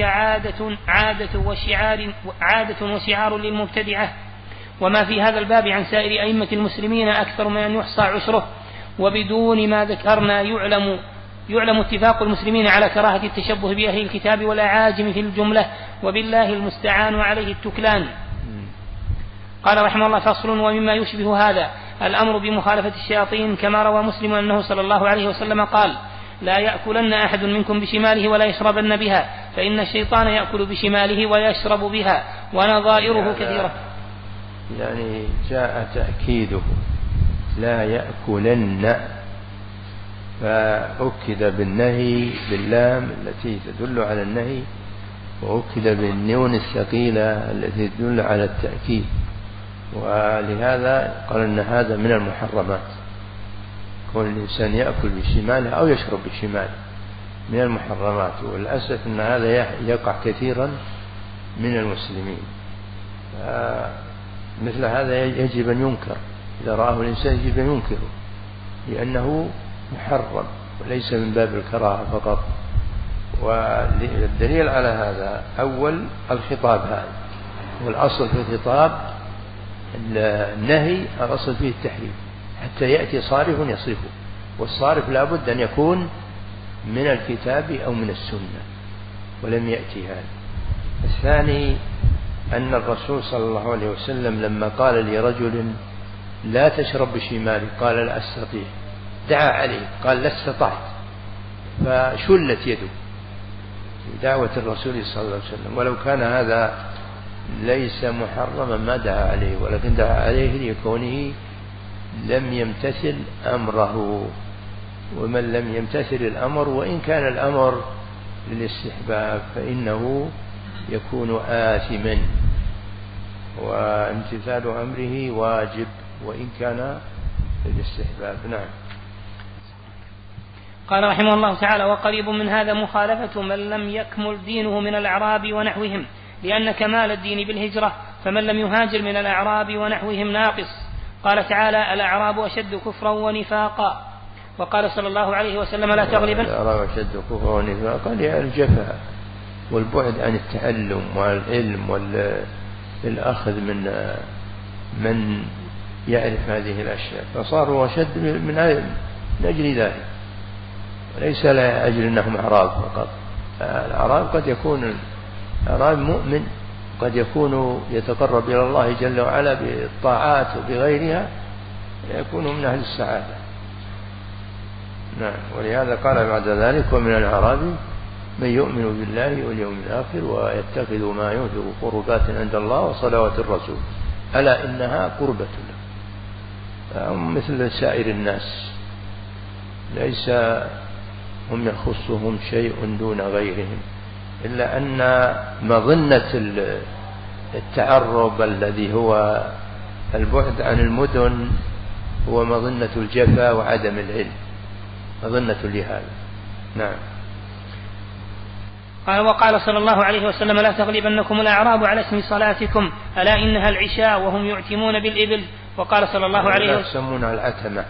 عادة وشعار للمبتدعة. وما في هذا الباب عن سائر أئمة المسلمين أكثر من أن يحصى عشره، وبدون ما ذكرنا يعلم اتفاق المسلمين على كراهة التشبه بأهل الكتاب والأعاجم في الجملة، وبالله المستعان وعليه التكلان. قال رحمه الله: فصل. ومما يشبه هذا الأمر بمخالفة الشياطين، كما روى مسلم أنه صلى الله عليه وسلم قال: لا يأكلن أحد منكم بشماله ولا يشربن بها، فإن الشيطان يأكل بشماله ويشرب بها، ونظائره كثيرة. يعني جاء تأكيده لا يأكلن، فأكد بالنهي باللام التي تدل على النهي، وأكد بالنون الثقيلة التي تدل على التأكيد. ولهذا قال أن هذا من المحرمات، كون الإنسان يأكل بشماله أو يشرب بشماله من المحرمات. والأسف أن هذا يقع كثيرا من المسلمين، مثل هذا يجب أن ينكر، إذا رآه الإنسان يجب أن ينكره، لأنه محرم وليس من باب الكراهة فقط. والدليل على هذا أول الخطاب هذا، والأصل في الخطاب النهي، الأصل فيه التحريم حتى يأتي صارف يصرفه، والصارف لا بد أن يكون من الكتاب أو من السنة، ولم يأتي هذا. الثاني أن الرسول صلى الله عليه وسلم لما قال لرجل لا تشرب بشمالك قال لا أستطيع، دعا عليه قال لا استطعت، فشلت يده بدعوة الرسول صلى الله عليه وسلم. ولو كان هذا ليس محرما ما دعا عليه، ولكن دعا عليه لكونه لم يمتثل أمره. ومن لم يمتثل الأمر وإن كان الأمر للاستحباب فإنه يكون آثما، وامتثال أمره واجب وإن كان للاستحباب. نعم. قال رحمه الله تعالى: وقريب من هذا مخالفة من لم يكمل دينه من الأعراب ونحوهم، لأن كمال الدين بالهجرة، فمن لم يهاجر من الأعراب ونحوهم ناقص. قال تعالى: الأعراب أشد كفرا ونفاقا. وقال صلى الله عليه وسلم: لا تغلبن الأعراب أشد كفرا ونفاقا، يعني الجفاء والبعد عن التعلم والعلم والأخذ من يعرف هذه الأشياء، فصاروا أشد من أجل ذلك، وليس لأجل أنهم أعراب فقط. الأعراب قد يكون أعراب مؤمن، قد يكون يتقرب إلى الله جل وعلا بالطاعات وبغيرها، يكون من أهل السعادة. نعم. ولهذا قال بعد ذلك: ومن الأعراب من يؤمن بالله واليوم الآخر ويتخذ ما ينفق قربات عند الله وصلوات الرسول ألا إنها قربة له. فهم مثل سائر الناس، ليس هم يخصهم شيء دون غيرهم، إلا أن مظنة التعرب الذي هو البعد عن المدن هو مظنة الجفا وعدم العلم، مظنة لهذا. نعم. قال: وقال صلى الله عليه وسلم: لا تغلبنكم الأعراب على اسم صلاتكم ألا إنها العشاء وهم يعتمون بالإبل. وقال صلى الله عليه وسلم: يسمونها العتمة.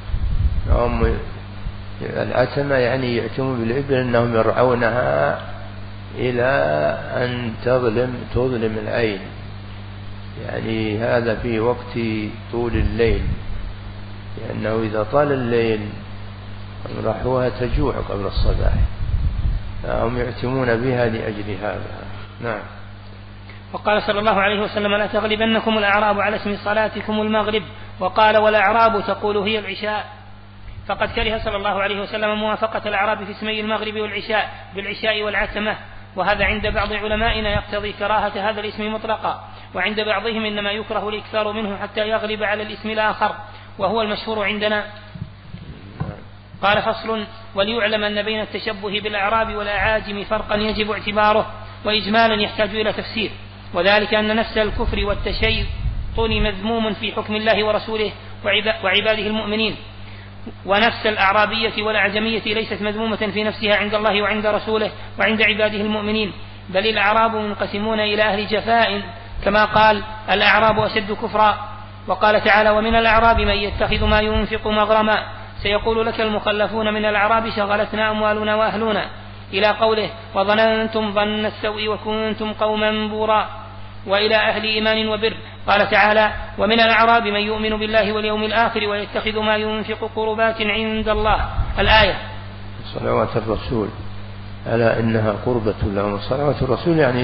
العتمة يعني يعتمون بالإبل، أنهم يرعونها إلى أن تظلم العين، يعني هذا في وقت طول الليل، لأنه إذا طال الليل راحوها تجوع قبل الصباح، فهم يعتمون بها لأجل هذا. نعم. وقال صلى الله عليه وسلم: لا تغلبنكم الأعراب على اسم صلاتكم المغرب. وقال: والأعراب تقول هي العشاء. فقد كره صلى الله عليه وسلم موافقة الأعراب في اسمي المغرب والعشاء بالعشاء والعتمة، وهذا عند بعض علمائنا يقتضي كراهة هذا الاسم مطلقا، وعند بعضهم إنما يكره الإكثار منه حتى يغلب على الاسم الآخر، وهو المشهور عندنا. قال: فصل: وليعلم أن بين التشبه بالأعراب والأعاجم فرقا يجب اعتباره، وإجمالا يحتاج إلى تفسير، وذلك أن نفس الكفر والتشيطن مذموم في حكم الله ورسوله وعباده المؤمنين، ونفس الأعرابية والأعجمية ليست مذمومة في نفسها عند الله وعند رسوله وعند عباده المؤمنين، بل الأعراب منقسمون إلى أهل جفاء، كما قال: الأعراب أشد كفرا. وقال تعالى: ومن الأعراب من يتخذ ما ينفق مغرما سيقول لك المخلفون من الأعراب شغلتنا أموالنا وأهلنا، إلى قوله: وظننتم ظن السوء وكنتم قوما بورا، وإلى أهل إيمان وبر. قال تعالى: ومن الأعراب من يؤمن بالله واليوم الآخر ويتخذ ما ينفق قربات عند الله. الآية. صلوات الرسول ألا إنها قربة لهم. صلوات الرسول يعني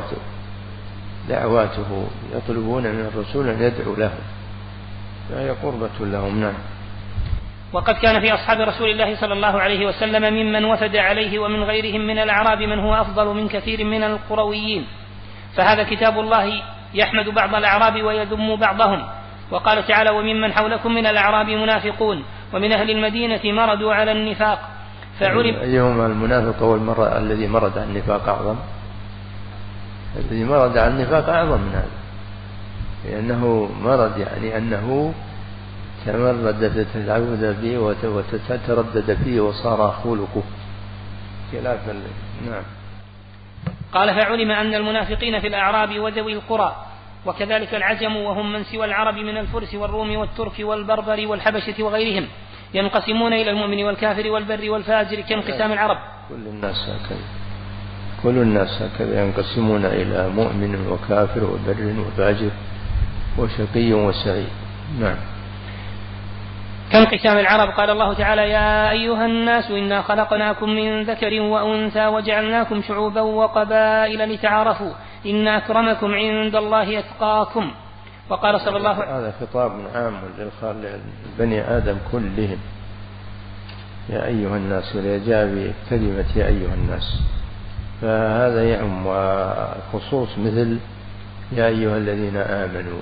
دعواته، يطلبون من الرسول أن يدعو لهم، فهي قربة لهم. نعم. وقد كان في أصحاب رسول الله صلى الله عليه وسلم ممن وفد عليه ومن غيرهم من الأعراب من هو أفضل من كثير من القرويين، فهذا كتاب الله يحمد بعض الأعراب ويذم بعضهم. وقال تعالى: وممن حولكم من الأعراب منافقون ومن أهل المدينة مردوا على النفاق فعلم. أيهما المنافق والمرء الذي مرد على النفاق أعظم؟ الذي مرد على النفاق أعظم من هذا، لأنه مرض يعني أنه تمرد فتتعود فيه وتتردد فيه وصار خلقه خلاف. نعم. قال: فعلم أن المنافقين في الأعراب وذوي القرى، وكذلك العجم وهم من سوى العرب من الفرس والروم والترك والبربر والحبشة وغيرهم، ينقسمون إلى المؤمن والكافر والبر والفاجر كانقسام العرب. كل الناس هكذا ينقسمون إلى مؤمن وكافر وبر وفاجر وشقي وسعيد. نعم. كانقسام العرب. قال الله تعالى: يا أيها الناس إنا خلقناكم من ذكر وأنثى وجعلناكم شعوبا وقبائل لتعارفوا إن أكرمكم عند الله أتقاكم. وقال صلى الله عليه وسلم: هذا خطاب عام لبني آدم كلهم، يا أيها الناس، وليجاب كلمة يا أيها الناس، فهذا يعم، وخصوص مثل يا أيها الذين آمنوا.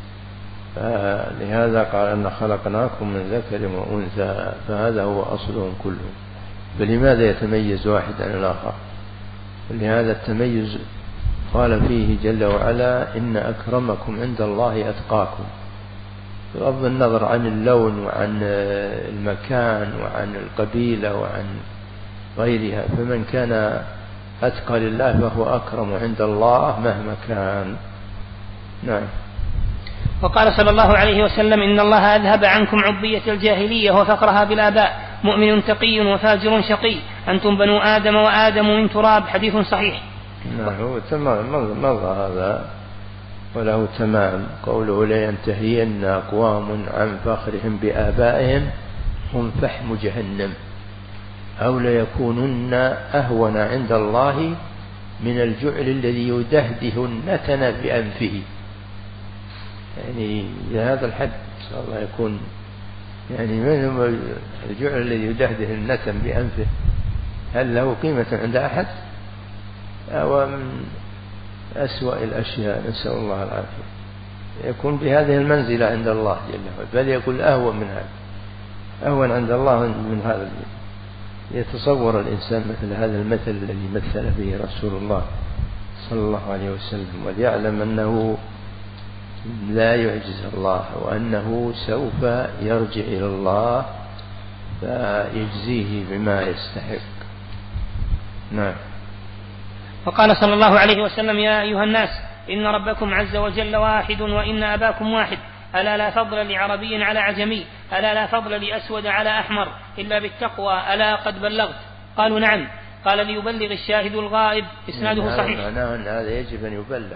لهذا قال أن خلقناكم من ذكر وأنثى، فهذا هو أصلهم كلهم، فلماذا يتميز واحد عن الآخر؟ ولهذا التميز قال فيه جل وعلا: إن أكرمكم عند الله أتقاكم، بغض النظر عن اللون وعن المكان وعن القبيلة وعن غيرها، فمن كان أتقى لله فهو أكرم عند الله مهما كان. نعم. وقال صلى الله عليه وسلم: إن الله أذهب عنكم عبية الجاهلية وفقرها بالآباء، مؤمن تقي وفاجر شقي، أنتم بنو آدم وآدم من تراب. حديث صحيح. نعم. مر هذا وله تمام قوله لينتهين أقوام عن فخرهم بآبائهم هم فحم جهنم أو ليكونن أهون عند الله من الجعل الذي يدهده النتن بأنفه. يعني إلى هذا الحد الله يكون، يعني من هو الجعل الذي يدهده النتن بأنفه؟ هل له قيمة عند أحد؟ أو من أسوأ الأشياء، نسأل الله العافية، يكون بهذه المنزلة عند الله جل وعلا، بل يقول أهون من هذا، أهون عند الله من هذا. يتصور الإنسان مثل هذا المثل الذي مثل به رسول الله صلى الله عليه وسلم، وليعلم أنه لا يعجز الله، وأنه سوف يرجع إلى الله فيجزيه بما يستحق. نعم. وقال صلى الله عليه وسلم: يا أيها الناس إن ربكم عز وجل واحد وإن أباكم واحد، ألا لا فضل لعربي على عجمي، ألا لا فضل لأسود على أحمر إلا بالتقوى، ألا قد بلغت؟ قالوا نعم. قال: ليبلغ الشاهد الغائب. إسناده صحيح. معناه أن هذا يجب أن يبلغ،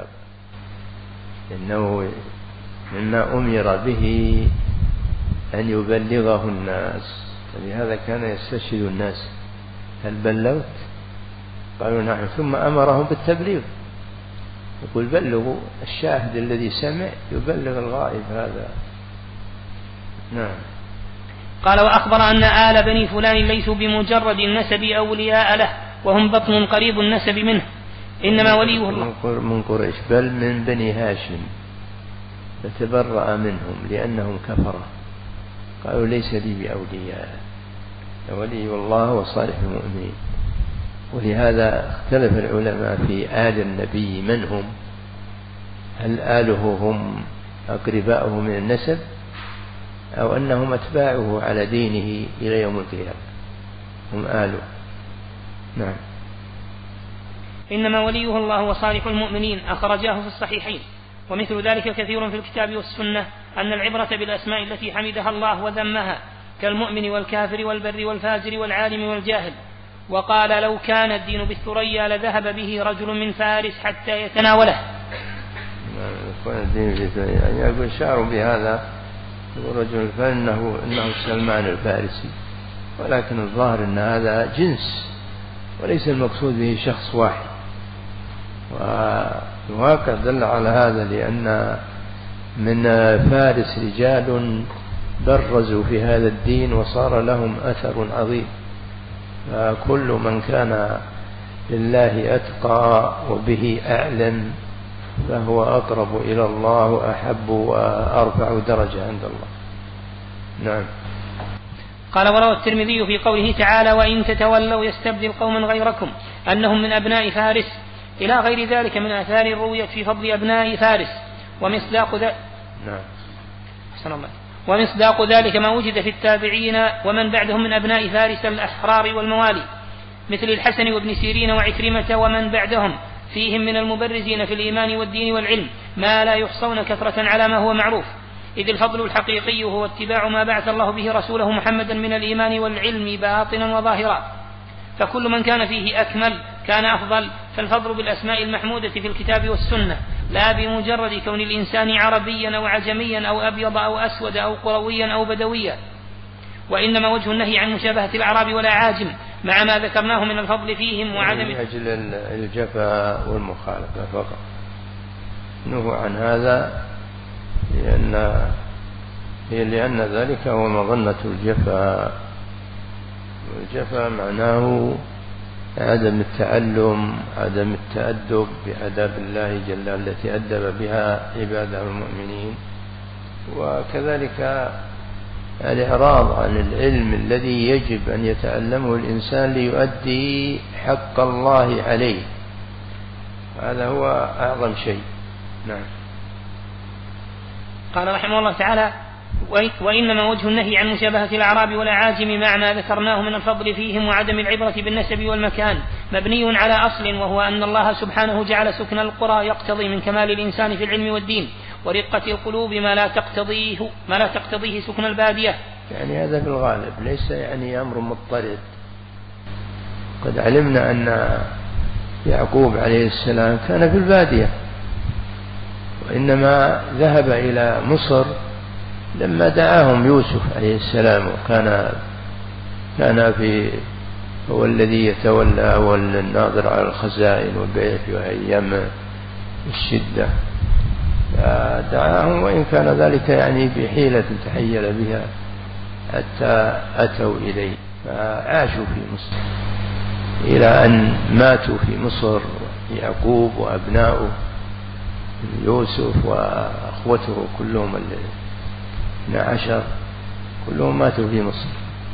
إنه مما أمر به أن يبلغه الناس، فلهذا كان يستشهد الناس: هل بلغت؟ قالوا نعم. ثم أمرهم بالتبليغ، يقول: بلغوا الشاهد الذي سمع يبلغ الغائب هذا. نعم. قال: وأخبر أن آل بني فلان ليسوا بمجرد النسب أولياء له، وهم بطن قريب النسب منه، إنما وليه الله من قريش، بل من بني هاشم، فتبرأ منهم لأنهم كفرة. قالوا: ليس لي بأولياء، ولي الله وصالح المؤمنين. ولهذا اختلف العلماء في آل النبي من هم، هل آله هم أقرباؤه من النسب أو أنهم أتباعه على دينه إلى يوم القيامة، هم آله. نعم. إنما وليه الله وصالح المؤمنين، أخرجاه في الصحيحين. ومثل ذلك كثير في الكتاب والسنة، أن العبرة بالأسماء التي حمدها الله وذمها، كالمؤمن والكافر والبر والفاجر والعالم والجاهل. وقال: لو كان الدين بالثريا لذهب به رجل من فارس حتى يتناوله. يعني يقول شعروا بهذا الرجل فإنه سلمان الفارسي، ولكن الظاهر أن هذا جنس وليس المقصود به شخص واحد. والواقع دل على هذا، لأن من فارس رجال برزوا في هذا الدين وصار لهم أثر عظيم، فكل من كان لله أتقى وبه أعلم فهو أقرب إلى الله وأحب وأرفع درجة عند الله. نعم. قال: وروى الترمذي في قوله تعالى: وإن تتولوا يستبدل قوما غيركم أنهم من أبناء فارس، إلى غير ذلك من آثار رويت في فضل أبناء فارس. ومصداق ذلك ما وجد في التابعين ومن بعدهم من أبناء فارس الأحرار والموالي، مثل الحسن وابن سيرين وعكرمة ومن بعدهم، فيهم من المبرزين في الإيمان والدين والعلم ما لا يحصون كثرة على ما هو معروف، إذ الفضل الحقيقي هو اتباع ما بعث الله به رسوله محمدا من الإيمان والعلم باطنا وظاهرا، فكل من كان فيه أكمل كان أفضل. فالفضل بالأسماء المحمودة في الكتاب والسنة، لا بمجرد كون الإنسان عربيا أو عجميا أو أبيض أو أسود أو قرويا أو بدويا. وإنما وجه النهي عن مشابهة الأعراب والأعاجم مع ما ذكرناه من الفضل فيهم وعدم من أجل الجفاء والمخالفة فقط. نهوا عن هذا لأن ذلك هو مظنة الجفاء، والجفاء معناه عدم التعلم، عدم التأدب بآداب الله جل التي أدب بها عباده المؤمنين، وكذلك الإعراض عن العلم الذي يجب أن يتعلمه الإنسان ليؤدي حق الله عليه، هذا هو أعظم شيء. نعم. قال رحمه الله تعالى: وإنما وجه النهي عن مشابهة الأعراب والأعاجم مع ما ذكرناه من الفضل فيهم وعدم العبرة بالنسب والمكان مبني على أصل، وهو أن الله سبحانه جعل سكن القرى يقتضي من كمال الإنسان في العلم والدين ورقة القلوب ما لا تقتضيه سكن البادية. يعني هذا في الغالب ليس يعني أمر مضطرد. قد علمنا أن يعقوب عليه السلام كان في البادية، وإنما ذهب إلى مصر لما دعاهم يوسف عليه السلام، وكان في هو الذي يتولى، هو الناظر على الخزائن والبيت وأيام الشدة، فدعاهم، وإن كان ذلك يعني بحيلة تحيل بها حتى أتوا إليه، فعاشوا في مصر إلى أن ماتوا في مصر يعقوب وأبناؤه يوسف وأخوته كلهم 12 كلهم ماتوا في مصر،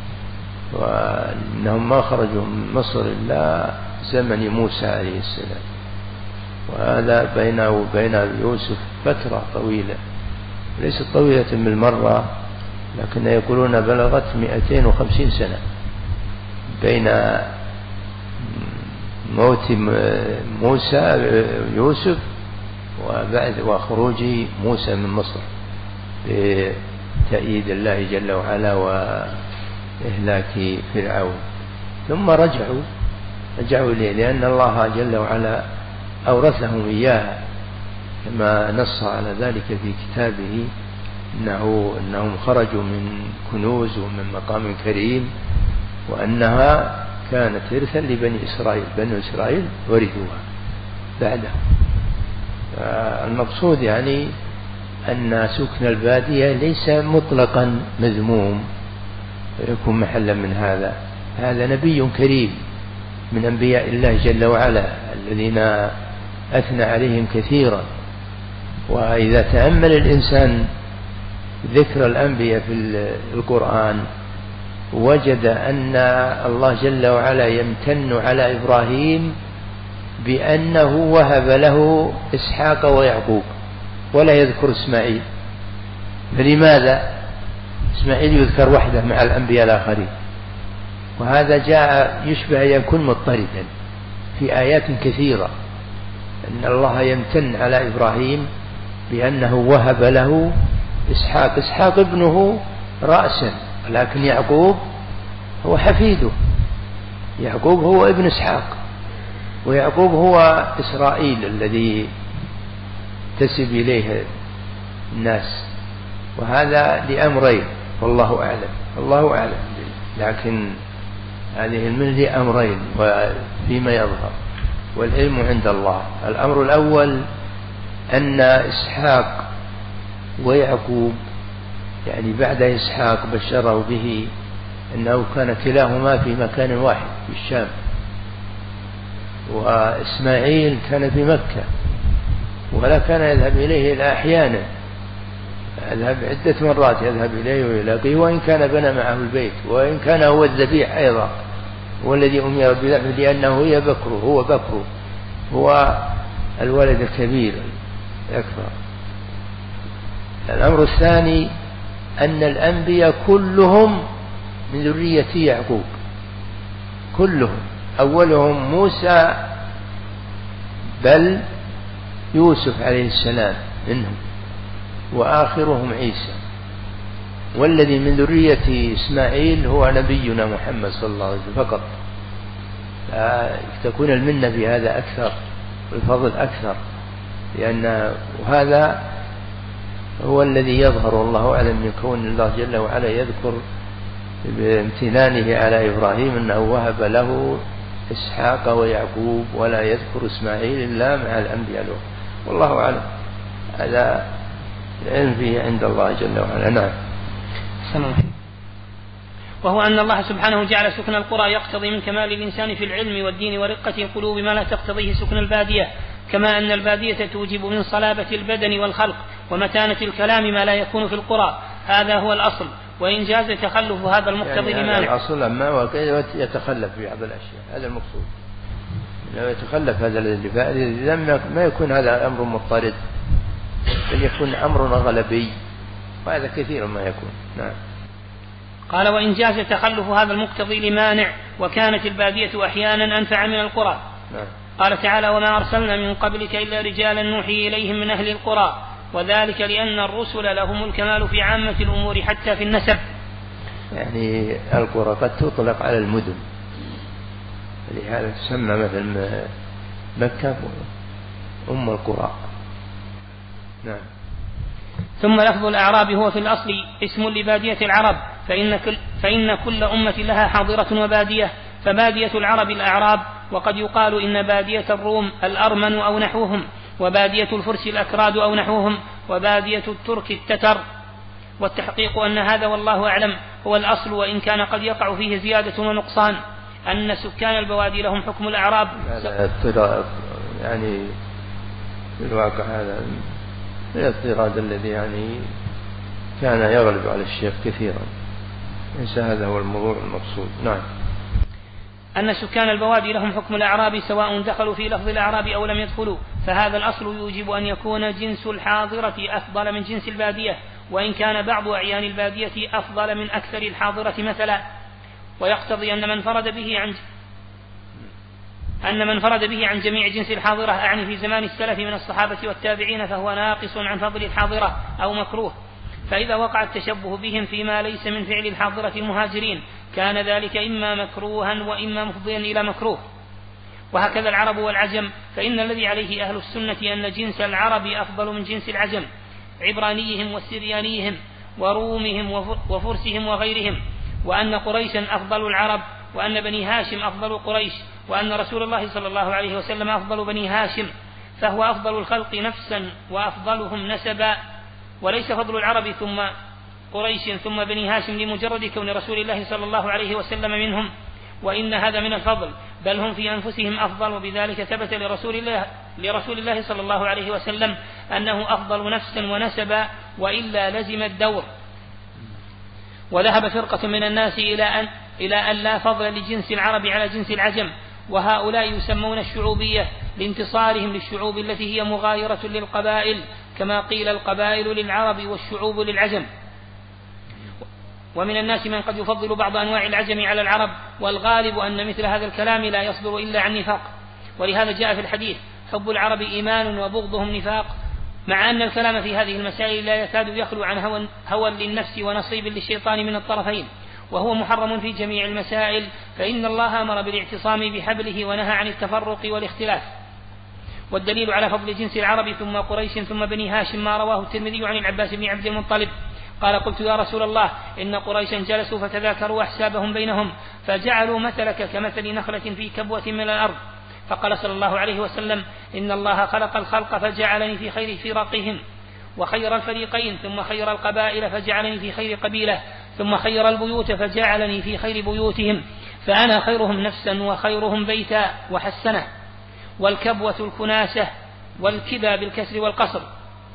وأنهم ما خرجوا من مصر إلا زمن موسى عليه السلام، وهذا بينه وبين يوسف فترة طويلة ليست طويلة بالمرة، لكن يقولون بلغت 250 سنة بين موت موسى يوسف وخروج موسى من مصر بتأييد الله جل وعلا وإهلاك فرعون. ثم رجعوا إليه، لأن الله جل وعلا أورثهم إياها كما نص على ذلك في كتابه، أنهم خرجوا من كنوز ومن مقام كريم، وأنها كانت إرثا لبني إسرائيل، بني إسرائيل ورثوها بعده. المقصود يعني أن سكن البادية ليس مطلقا مذموم ويكون محلا من هذا نبي كريم من أنبياء الله جل وعلا الذين أثنى عليهم كثيرا. وإذا تأمل الإنسان ذكر الأنبياء في القرآن وجد أن الله جل وعلا يمتن على إبراهيم بأنه وهب له إسحاق ويعقوب ولا يذكر إسماعيل. فلماذا إسماعيل يذكر وحده مع الأنبياء الآخرين؟ وهذا جاء يشبه يكون مضطردا في آيات كثيرة، أن الله يمتن على إبراهيم بأنه وهب له إسحاق ابنه رأسا، لكن يعقوب هو حفيده، يعقوب هو ابن إسحاق، ويعقوب هو إسرائيل الذي تسب إليه الناس. وهذا لأمرين والله أعلم، لكن هذه المن لأمرين وفيما يظهر والعلم عند الله. الأمر الأول أن إسحاق ويعقوب يعني بعد إسحاق بشره به أنه كان كلاهما في مكان واحد في الشام، وإسماعيل كان في مكة ولا كان يذهب إليه إلا أحيانا، يذهب عدة مرات يذهب إليه ويلاقيه، وإن كان بنى معه البيت، وإن كان هو الذبيح أيضا، هو الذي أمر بذبحه لأنه هو بكر، هو الولد الكبير الأكبر. الأمر الثاني أن الأنبياء كلهم من ذرية يعقوب، كلهم، أولهم موسى بل يوسف عليه السلام منهم، وآخرهم عيسى، والذي من ذرية إسماعيل هو نبينا محمد صلى الله عليه وسلم فقط. تكون المنة بهذا أكثر والفضل أكثر، لأن هذا هو الذي يظهر والله أعلم من كون الله جل وعلا يذكر بامتنانه على إبراهيم أنه وهب له إسحاق ويعقوب ولا يذكر إسماعيل إلا مع الأنبياء له، والله أعلم. هذا العلم فيه عند الله جل وعلا. نعم. وهو أن الله سبحانه جعل سكن القرى يقتضي من كمال الإنسان في العلم والدين ورقة القلوب ما لا تقتضيه سكن البادية، كما أن البادية توجب من صلابة البدن والخلق ومتانة الكلام ما لا يكون في القرى. هذا هو الأصل، وإن جاز تخلف هذا المقتضي يعني لمانع. الأصل أما يتخلف في بعض الأشياء، هذا المقصود. لو يتخلف هذا الذي ما يكون هذا أمر مضطرد، بل يكون أمر غلبي، وهذا كثير ما يكون. نعم. قال: وإن جاز تخلف هذا المقتضي لمانع، وكانت البادية أحيانا أنفع من القرى. نعم. قال تعالى: وما أرسلنا من قبلك إلا رجالا نوحي إليهم من أهل القرى، وذلك لأن الرسل لهم الكمال في عامة الأمور حتى في النسب. يعني القرى قد تطلق على المدن، لهذا تسمى مثل مكة أم القرى، نعم. ثم لفظ الأعراب هو في الأصل اسم لبادية العرب، فإن كل أمة لها حاضرة وبادية، فبادية العرب الأعراب، وقد يقال إن بادية الروم الأرمن أو نحوهم، وبادية الفرس الأكراد أو نحوهم، وبادية الترك التتر. والتحقيق أن هذا والله أعلم هو الأصل، وإن كان قد يقع فيه زيادة ونقصان، أن سكان البوادي لهم حكم الأعراب. يعني في الواقع هذا الاضطراد الذي يعني كان يغلب على الشيخ كثيرا، ليس هذا هو الموضوع المقصود. نعم. أن سكان البوادي لهم حكم الأعراب سواء دخلوا في لفظ الأعراب أو لم يدخلوا، فهذا الأصل يوجب أن يكون جنس الحاضرة أفضل من جنس البادية، وإن كان بعض أعيان البادية أفضل من أكثر الحاضرة مثلا. ويقتضي أن من فرد به عن جميع جنس الحاضرة، أعني في زمان السلف من الصحابة والتابعين، فهو ناقص عن فضل الحاضرة أو مكروه. فإذا وقع التشبه بهم فيما ليس من فعل الحاضرة المهاجرين كان ذلك إما مكروها وإما مفضيا إلى مكروه. وهكذا العرب والعجم، فإن الذي عليه أهل السنة أن جنس العرب أفضل من جنس العجم، عبرانيهم وسريانيهم ورومهم وفرسهم وغيرهم، وأن قريشا أفضل العرب، وأن بني هاشم أفضل قريش، وأن رسول الله صلى الله عليه وسلم أفضل بني هاشم، فهو أفضل الخلق نفسا وأفضلهم نسبا، وليس فضل العرب ثم قريش ثم بني هاشم لمجرد كون رسول الله صلى الله عليه وسلم منهم، وإن هذا من الفضل، بل هم في أنفسهم أفضل، وبذلك ثبت لرسول الله صلى الله عليه وسلم أنه أفضل نفسا ونسبا، وإلا لزم الدور. وذهب فرقة من الناس إلى أن لا فضل لجنس العرب على جنس العجم، وهؤلاء يسمون الشعوبية لانتصارهم للشعوب التي هي مغايرة للقبائل، كما قيل القبائل للعرب والشعوب للعجم. ومن الناس من قد يفضل بعض أنواع العجم على العرب، والغالب أن مثل هذا الكلام لا يصدر إلا عن نفاق، ولهذا جاء في الحديث حب العرب إيمان وبغضهم نفاق، مع أن الكلام في هذه المسائل لا يكاد يخلو عن هوى للنفس ونصيب للشيطان من الطرفين، وهو محرم في جميع المسائل، فإن الله أمر بالاعتصام بحبله ونهى عن التفرق والاختلاف. والدليل على فضل جنس العرب ثم قريش ثم بني هاشم ما رواه الترمذي عن العباس بن عبد المطلب قال: قلت يا رسول الله إن قريشا جلسوا فتذاكروا أحسابهم بينهم فجعلوا مثلك كمثل نخلة في كبوة من الأرض، فقال صلى الله عليه وسلم: إن الله خلق الخلق فجعلني في خير فرقهم وخير الفريقين، ثم خير القبائل فجعلني في خير قبيلة، ثم خير البيوت فجعلني في خير بيوتهم، فأنا خيرهم نفسا وخيرهم بيتا وحسنه. والكبوة الكناسة، والكبا بالكسر والقصر.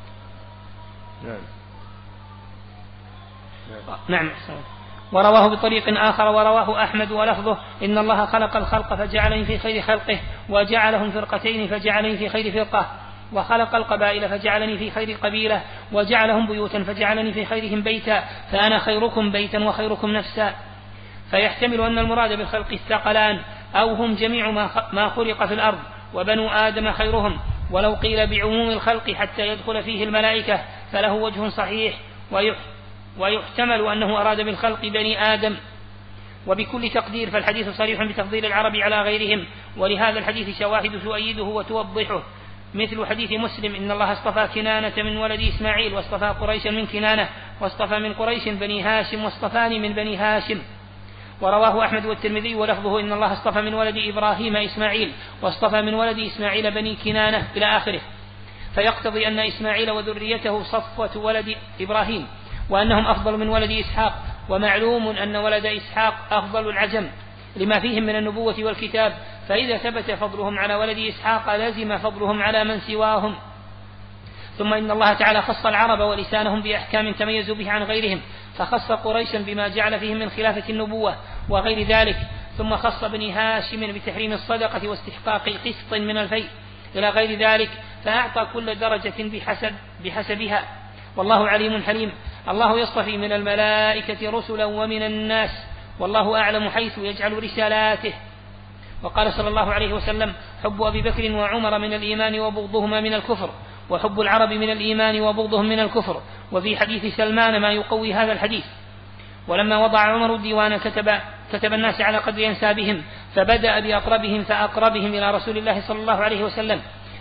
نعم. ورواه بطريق آخر ورواه أحمد ولفظه: إن الله خلق الخلق فجعلني في خير خلقه، وجعلهم فرقتين فجعلني في خير فرقة، وخلق القبائل فجعلني في خير قبيلة، وجعلهم بيوتا فجعلني في خيرهم بيتا، فأنا خيركم بيتا وخيركم نفسا. فيحتمل أن المراد بالخلق الثقلان، أو هم جميع ما خلق في الأرض، وبنو آدم خيرهم. ولو قيل بعموم الخلق حتى يدخل فيه الملائكة فله وجه صحيح، ويحتمل أنه أراد بالخلق بني آدم. وبكل تقدير فالحديث صريح بتفضيل العرب على غيرهم، ولهذا الحديث شواهد تؤيده وتوضحه، مثل حديث مسلم: إن الله اصطفى كنانة من ولد إسماعيل، واصطفى قريشا من كنانة، واصطفى من قريش بني هاشم، واصطفاني من بني هاشم. ورواه أحمد والترمذي ولفظه: إن الله اصطفى من ولد إبراهيم إسماعيل، واصطفى من ولد إسماعيل بني كنانة إلى آخره. فيقتضي أن إسماعيل وذريته صفوة ولد إبراهيم، وأنهم أفضل من ولد إسحاق، ومعلوم أن ولد إسحاق أفضل العجم لما فيهم من النبوة والكتاب، فإذا ثبت فضلهم على ولد إسحاق لزم فضلهم على من سواهم. ثم إن الله تعالى خص العرب ولسانهم بأحكام تميزوا به عن غيرهم، فخص قريشا بما جعل فيهم من خلافة النبوة وغير ذلك، ثم خص بني هاشم بتحريم الصدقة واستحقاق قسط من الفيء إلى غير ذلك، فأعطى كل درجة بحسبها، والله عليم حليم. الله يصطفي من الملائكة رسلا ومن الناس، والله أعلم حيث يجعل رسالاته. وقال صلى الله عليه وسلم: حب أبي بكر وعمر من الإيمان وبغضهما من الكفر، وحب العرب من الإيمان وبغضهم من الكفر. وفي حديث سلمان ما يقوي هذا الحديث. ولما وضع عمر الديوان كتب الناس على قدر أنسابهم، فبدأ بأقربهم فأقربهم إلى رسول الله صلى الله عليه وسلم،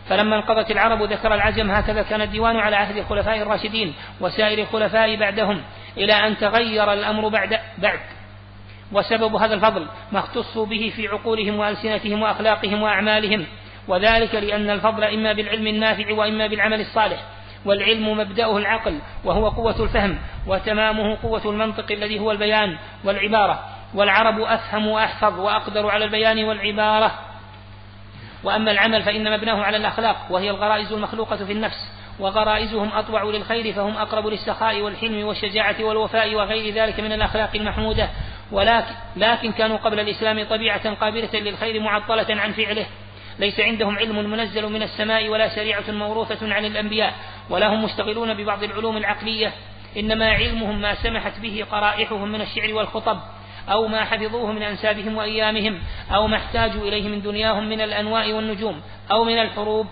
فلما انقضت العرب ذكر العجم. هكذا كان الديوان على عهد الخلفاء الراشدين وسائر الخلفاء بعدهم، إلى أن تغير الأمر بعد. وسبب هذا الفضل ما اختصوا به في عقولهم وألسنتهم وأخلاقهم وأعمالهم، وذلك لأن الفضل إما بالعلم النافع وإما بالعمل الصالح، والعلم مبدأه العقل وهو قوة الفهم، وتمامه قوة المنطق الذي هو البيان والعبارة، والعرب أفهم وأحفظ وأقدر على البيان والعبارة. وأما العمل فإن مبناه على الأخلاق، وهي الغرائز المخلوقة في النفس، وغرائزهم أطوع للخير، فهم أقرب للسخاء والحلم والشجاعة والوفاء وغير ذلك من الأخلاق المحمودة. لكن كانوا قبل الإسلام طبيعة قابلة للخير معطلة عن فعله، ليس عندهم علم منزل من السماء ولا شريعة موروثة عن الأنبياء، ولا هم مشتغلون ببعض العلوم العقلية، إنما علمهم ما سمحت به قرائحهم من الشعر والخطب، أو ما حفظوه من أنسابهم وأيامهم، أو ما احتاجوا إليه من دنياهم من الأنواء والنجوم، أو من الحروب.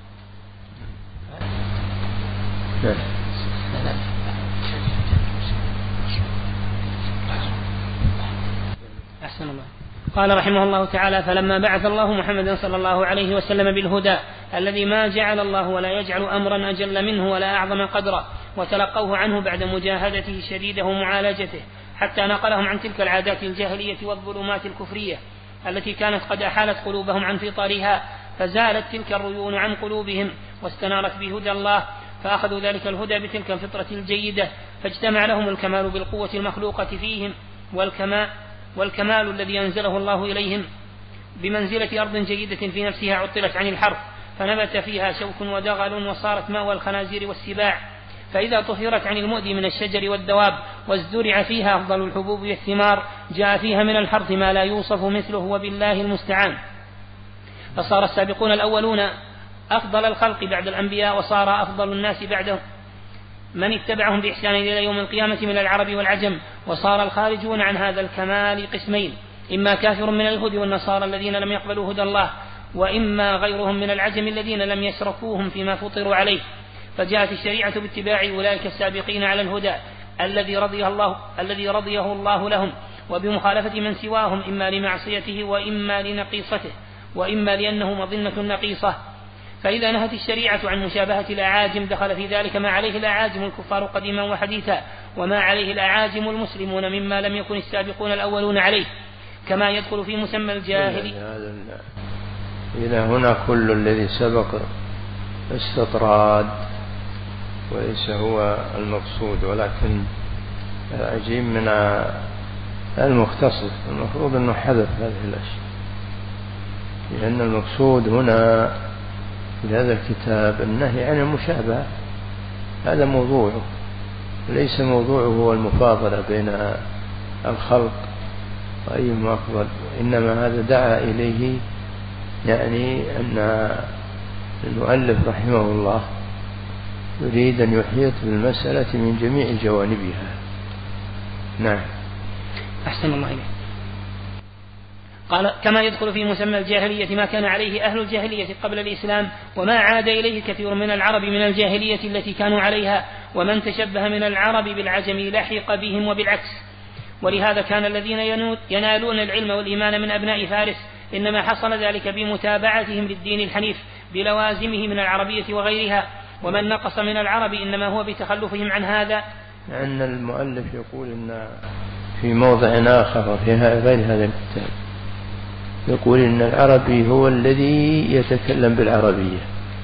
أحسن الله. قال رحمه الله تعالى: فلما بعث الله محمدا صلى الله عليه وسلم بالهدى الذي ما جعل الله ولا يجعل أمرا أجل منه ولا أعظم قدرا، وتلقوه عنه بعد مجاهدته الشديدة ومعالجته، حتى نقلهم عن تلك العادات الجاهلية والظلمات الكفرية التي كانت قد أحالت قلوبهم عن فطرها، فزالت تلك الريون عن قلوبهم واستنارت بهدى الله، فأخذوا ذلك الهدى بتلك الفطرة الجيدة، فاجتمع لهم الكمال بالقوة المخلوقة فيهم، والكمال الذي أنزله الله إليهم بمنزلة أرض جيدة في نفسها عطلت عن الحرث، فنبت فيها شوك ودغل وصارت مأوى الخنازير والسباع، فإذا طهرت عن المؤذي من الشجر والدواب وازدرع فيها أفضل الحبوب والثمار، جاء فيها من الحرث ما لا يوصف مثله، وبالله المستعان. فصار السابقون الأولون أفضل الخلق بعد الأنبياء، وصار أفضل الناس بعدهم من اتبعهم بإحسان إلى يوم القيامة من العرب والعجم، وصار الخارجون عن هذا الكمال قسمين: إما كافر من اليهود والنصارى الذين لم يقبلوا هدى الله، وإما غيرهم من العجم الذين لم يشركوهم فيما فطروا عليه. فجاءت الشريعة باتباع أولئك السابقين على الهدى الذي رضيه الله لهم، وبمخالفة من سواهم، إما لمعصيته وإما لنقيصته، وإما لأنه مظنة نقيصة. فإذا نهت الشريعة عن مشابهة الأعاجم دخل في ذلك ما عليه الأعاجم الكفار قديما وحديثا، وما عليه الأعاجم المسلمون مما لم يكن السابقون الأولون عليه، كما يدخل في مسمى الجاهلي. إلى هنا كل الذي سبق استطراد وليس هو المقصود، ولكن العجيب من المختصر، المفروض أنه حذف هذه الأشياء، لأن المقصود هنا في هذا الكتاب النهي عن المشابهة، هذا موضوعه، ليس موضوعه هو المفاضلة بين الخلق وأيهم أفضل، إنما هذا دعا إليه، يعني أن المؤلف رحمه الله يريد أن يحيط بالمسألة من جميع جوانبها. نعم. أحسن الله إليه. قال: كما يدخل في مسمى الجاهلية ما كان عليه أهل الجاهلية قبل الإسلام، وما عاد إليه كثير من العرب من الجاهلية التي كانوا عليها، ومن تشبه من العرب بالعجم لحق بهم وبالعكس. ولهذا كان الذين ينالون العلم والإيمان من أبناء فارس إنما حصل ذلك بمتابعتهم للدين الحنيف بلوازمه من العربية وغيرها، ومن نقص من العرب إنما هو بتخلفهم عن هذا. لأن المؤلف يقول إن في موضع آخر في غير هذا الكتاب يقول إن العربي هو الذي يتكلم بالعربية،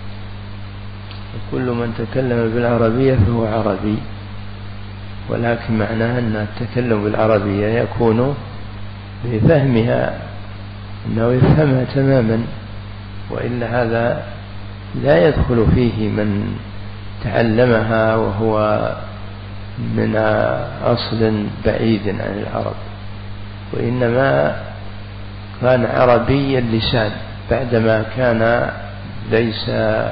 وكل من تكلم بالعربية فهو عربي، ولكن معناه أن التكلم بالعربية يكون بفهمها، أنه يفهمها تماما، وإلا هذا لا يدخل فيه من تعلمها وهو من أصل بعيد عن العرب، وإنما كان عربي اللسان بعدما كان ليس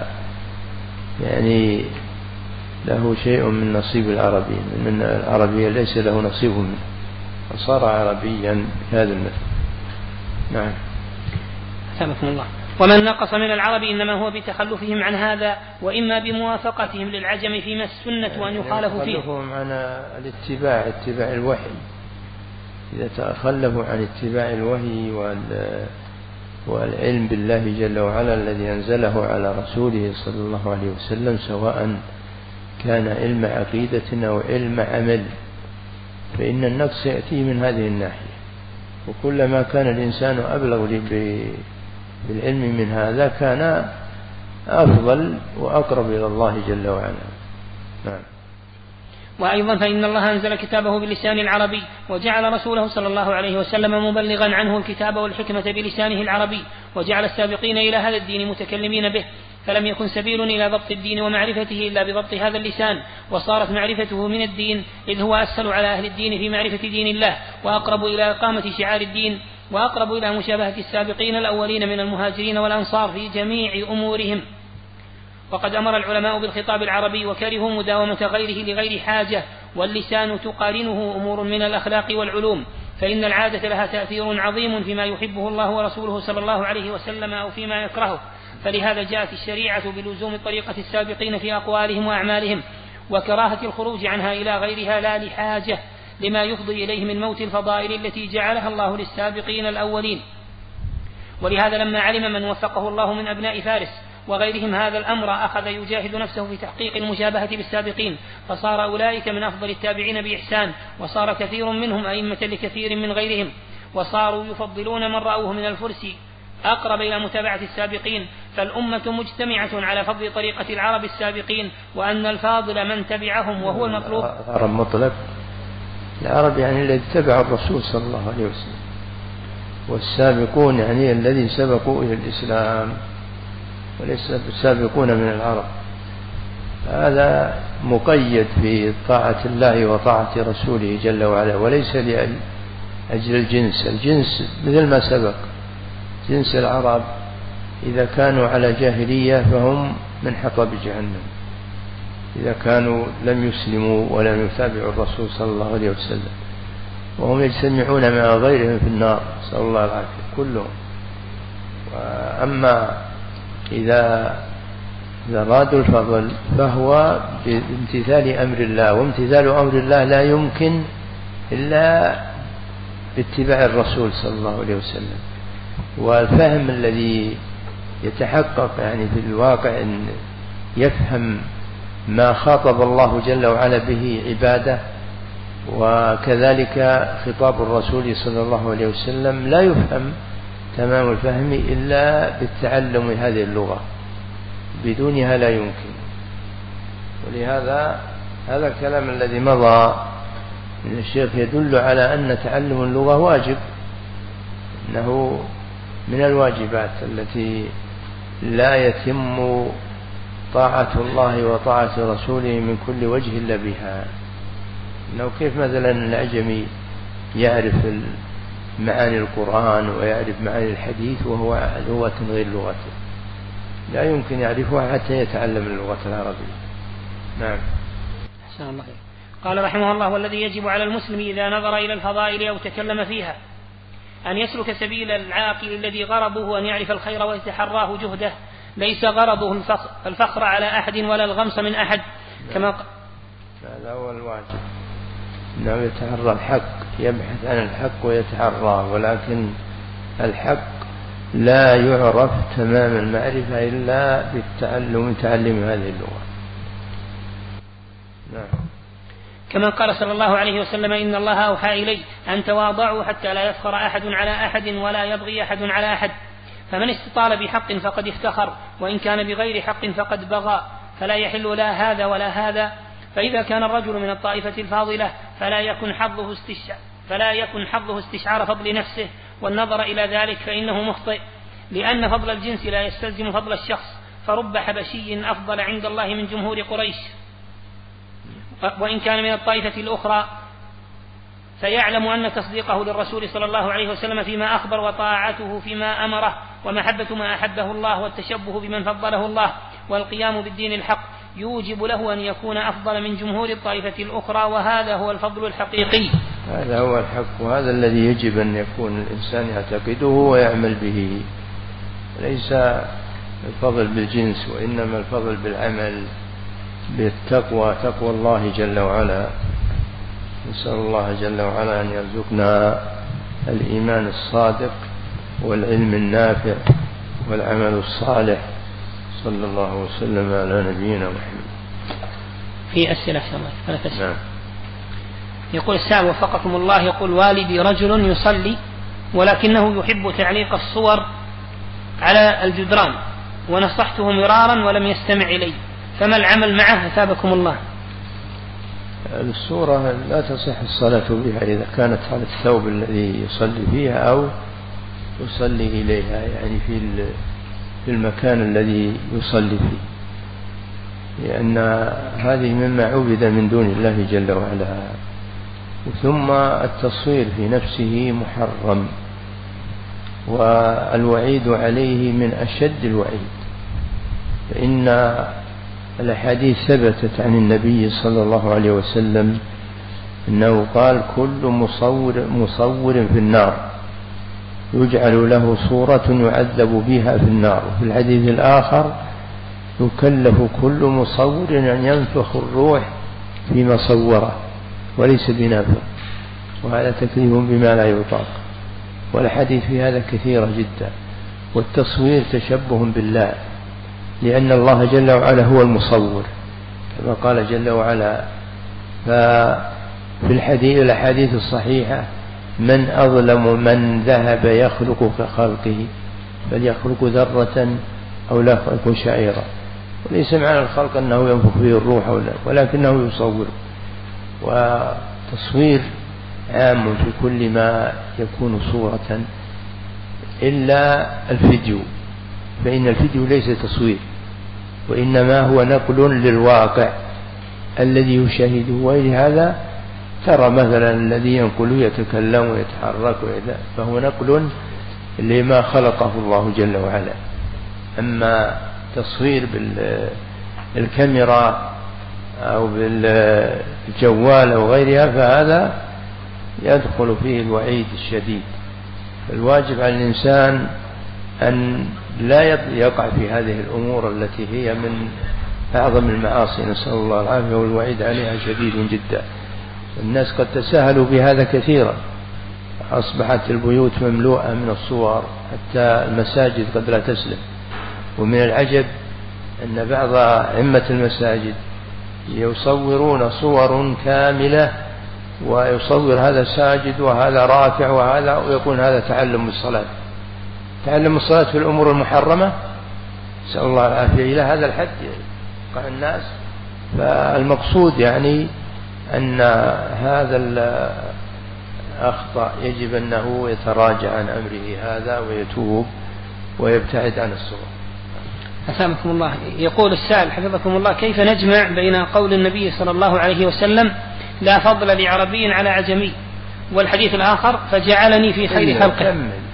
يعني له شيء من نصيب العربي، من العربية ليس له نصيب منه، فصار عربيا بهذا المثل. نعم. سامحكم الله. ومن نقص من العرب إنما هو بتخلفهم عن هذا، وإما بموافقتهم للعجم فيما السنة أن يخالفوا فيه. تخلفهم عن اتباع الوحي، إذا تخلفوا عن اتباع الوحي والعلم بالله جل وعلا الذي أنزله على رسوله صلى الله عليه وسلم، سواء كان علم عقيدة أو علم عمل، فإن النقص يأتي من هذه الناحية. وكلما كان الإنسان أبلغ بالعلم من هذا كان أفضل وأقرب إلى الله جل وعلا. نعم. وأيضا فإن الله أنزل كتابه باللسان العربي، وجعل رسوله صلى الله عليه وسلم مبلغا عنه الكتاب والحكمة بلسانه العربي، وجعل السابقين إلى هذا الدين متكلمين به، فلم يكن سبيل إلى ضبط الدين ومعرفته إلا بضبط هذا اللسان، وصارت معرفته من الدين إذ هو أسهل على أهل الدين في معرفة دين الله، وأقرب إلى إقامة شعار الدين، وأقرب إلى مشابهة السابقين الأولين من المهاجرين والأنصار في جميع أمورهم. وقد أمر العلماء بالخطاب العربي وكرهوا مداومة غيره لغير حاجة، واللسان تقارنه أمور من الأخلاق والعلوم، فإن العادة لها تأثير عظيم فيما يحبه الله ورسوله صلى الله عليه وسلم أو فيما يكرهه، فلهذا جاءت الشريعة بلزوم طريقة السابقين في أقوالهم وأعمالهم، وكراهة الخروج عنها إلى غيرها لا لحاجة لما يفضي إليه من موت الفضائل التي جعلها الله للسابقين الأولين. ولهذا لما علم من وفقه الله من أبناء فارس وغيرهم هذا الأمر أخذ يجاهد نفسه في تحقيق المشابهة بالسابقين، فصار أولئك من أفضل التابعين بإحسان، وصار كثير منهم أئمة لكثير من غيرهم، وصاروا يفضلون من رأوه من الفرس أقرب إلى متابعة السابقين، فالأمة مجتمعة على فضل طريقة العرب السابقين، وأن الفاضل من تبعهم وهو المطلوب. العرب مطلق، العرب يعني الذي تبع الرسول صلى الله عليه وسلم، والسابقون يعني الذين سبقوا إلى الإسلام، وليس السابقون من العرب. هذا مقيد في طاعة الله وطاعة رسوله جل وعلا، وليس لأجل الجنس. الجنس مثل ما سبق، جنس العرب إذا كانوا على جاهلية فهم من حطب جهنم، إذا كانوا لم يسلموا ولم يتابعوا الرسول صلى الله عليه وسلم، وهم يجتمعون مع غيرهم في النار، صلى الله العافية كلهم. وأما إذا رادوا الفضل فهو بامتثال أمر الله، وامتثال أمر الله لا يمكن إلا باتباع الرسول صلى الله عليه وسلم. والفهم الذي يتحقق يعني في الواقع أن يفهم ما خاطب الله جل وعلا به عباده، وكذلك خطاب الرسول صلى الله عليه وسلم لا يفهم تمام الفهم إلا بالتعلم هذه اللغة، بدونها لا يمكن. ولهذا هذا الكلام الذي مضى من الشيخ يدل على أن تعلم اللغة واجب، إنه من الواجبات التي لا يتم طاعة الله وطاعة رسوله من كل وجه إلا بها. إنه كيف مثلا الأعجمي يعرف معاني القرآن ويعرف معاني الحديث وهو لغة غير لغته، لا يمكن يعرفها حتى يتعلم اللغة العربية. نعم. أحسن الله. قال رحمه الله: والذي يجب على المسلم إذا نظر إلى الفضائل أو تكلم فيها أن يسلك سبيل العاقل الذي غرضه أن يعرف الخير ويتحراه جهده، ليس غرضه الفخر على أحد ولا الغمس من أحد. كما هذا هو الواجب، أنه يتحرى الحق، يبحث عن الحق ويتحراه، ولكن الحق لا يعرف تمام المعرفة إلا تعلم هذه اللغة. نعم. كما قال صلى الله عليه وسلم: إن الله أوحى إلي أن تواضعوا حتى لا يفخر أحد على أحد ولا يبغي أحد على أحد، فمن استطال بحق فقد افتخر، وإن كان بغير حق فقد بغى، فلا يحل لا هذا ولا هذا. فإذا كان الرجل من الطائفة الفاضلة فلا يكن حظه استشعار فضل نفسه والنظر إلى ذلك، فإنه مخطئ، لأن فضل الجنس لا يستلزم فضل الشخص، فرب حبشي أفضل عند الله من جمهور قريش. وإن كان من الطائفة الأخرى فيعلم أن تصديقه للرسول صلى الله عليه وسلم فيما أخبر، وطاعته فيما أمره، ومحبة ما أحبه الله، والتشبه بمن فضله الله، والقيام بالدين الحق يوجب له أن يكون أفضل من جمهور الطائفة الأخرى، وهذا هو الفضل الحقيقي. هذا هو الحق، وهذا الذي يجب أن يكون الإنسان يعتقده ويعمل به. ليس الفضل بالجنس، وإنما الفضل بالعمل بالتقوى، تقوى الله جل وعلا. نسأل الله جل وعلا أن يرزقنا الإيمان الصادق والعلم النافع والعمل الصالح. صلى الله وسلم على نبينا محمد. في أسئلة الله نعم. يقول السائل وفقكم الله، يقول والدي رجل يصلي ولكنه يحب تعليق الصور على الجدران، ونصحته مرارا ولم يستمع إلي، فما العمل معه أثابكم الله؟ الصورة لا تصح الصلاة بها إذا كانت على الثوب الذي يصلي فيها أو يصلي إليها، يعني في المكان الذي يصلي فيه، لأن هذه مما عبد من دون الله جل وعلا. ثم التصوير في نفسه محرم، والوعيد عليه من أشد الوعيد، فإن الأحاديث ثبتت عن النبي صلى الله عليه وسلم أنه قال كل مصور في النار يجعل له صورة يعذب بها في النار. وفي الحديث الآخر يكلف كل مصور أن ينفخ الروح فيما صوره وليس بنافخ، وهذا تكليف بما لا يطاق. والحديث في هذا كثيرة جدا. والتصوير تشبه بالله، لأن الله جل وعلا هو المصور كما قال جل وعلا. ففي الأحاديث الصحيحة من أظلم من ذهب يخلق كخلقه، فليخلق ذرة أو لا يخلق شعيرا. وليس معنى الخلق أنه ينفخ فيه الروح ولكنه يصور. وتصوير عام في كل ما يكون صورة إلا الفيديو، فإن الفيديو ليس تصوير، وإنما هو نقل للواقع الذي يشاهده. ولهذا ترى مثلا الذي ينقل يتكلم ويتحرك فهو نقل لما خلقه الله جل وعلا. أما تصوير بالكاميرا أو بالجوال أو غيرها فهذا يدخل فيه الوعيد الشديد. الواجب على الإنسان أن لا يقع في هذه الأمور التي هي من أعظم المعاصي، نسأل الله العافية، والوعيد عليها شديد جدا. الناس قد تساهلوا بهذا كثيرا، أصبحت البيوت مملوءة من الصور، حتى المساجد قد لا تسلم. ومن العجب أن بعض أئمة المساجد يصورون صور كاملة، ويصور هذا ساجد وهذا راكع وهذا، ويكون هذا تعلم الصلاة. تعلم الصلاة في الأمور المحرمة، نسأل الله العافية، إلى هذا الحد يقع الناس. فالمقصود يعني أن هذا الأخطأ يجب أنه يتراجع عن أمره هذا ويتوب ويبتعد عن الصور. أسامكم الله. يقول السائل حفظكم الله، كيف نجمع بين قول النبي صلى الله عليه وسلم لا فضل لعربي على عجمي، والحديث الآخر فجعلني في خير خلقه؟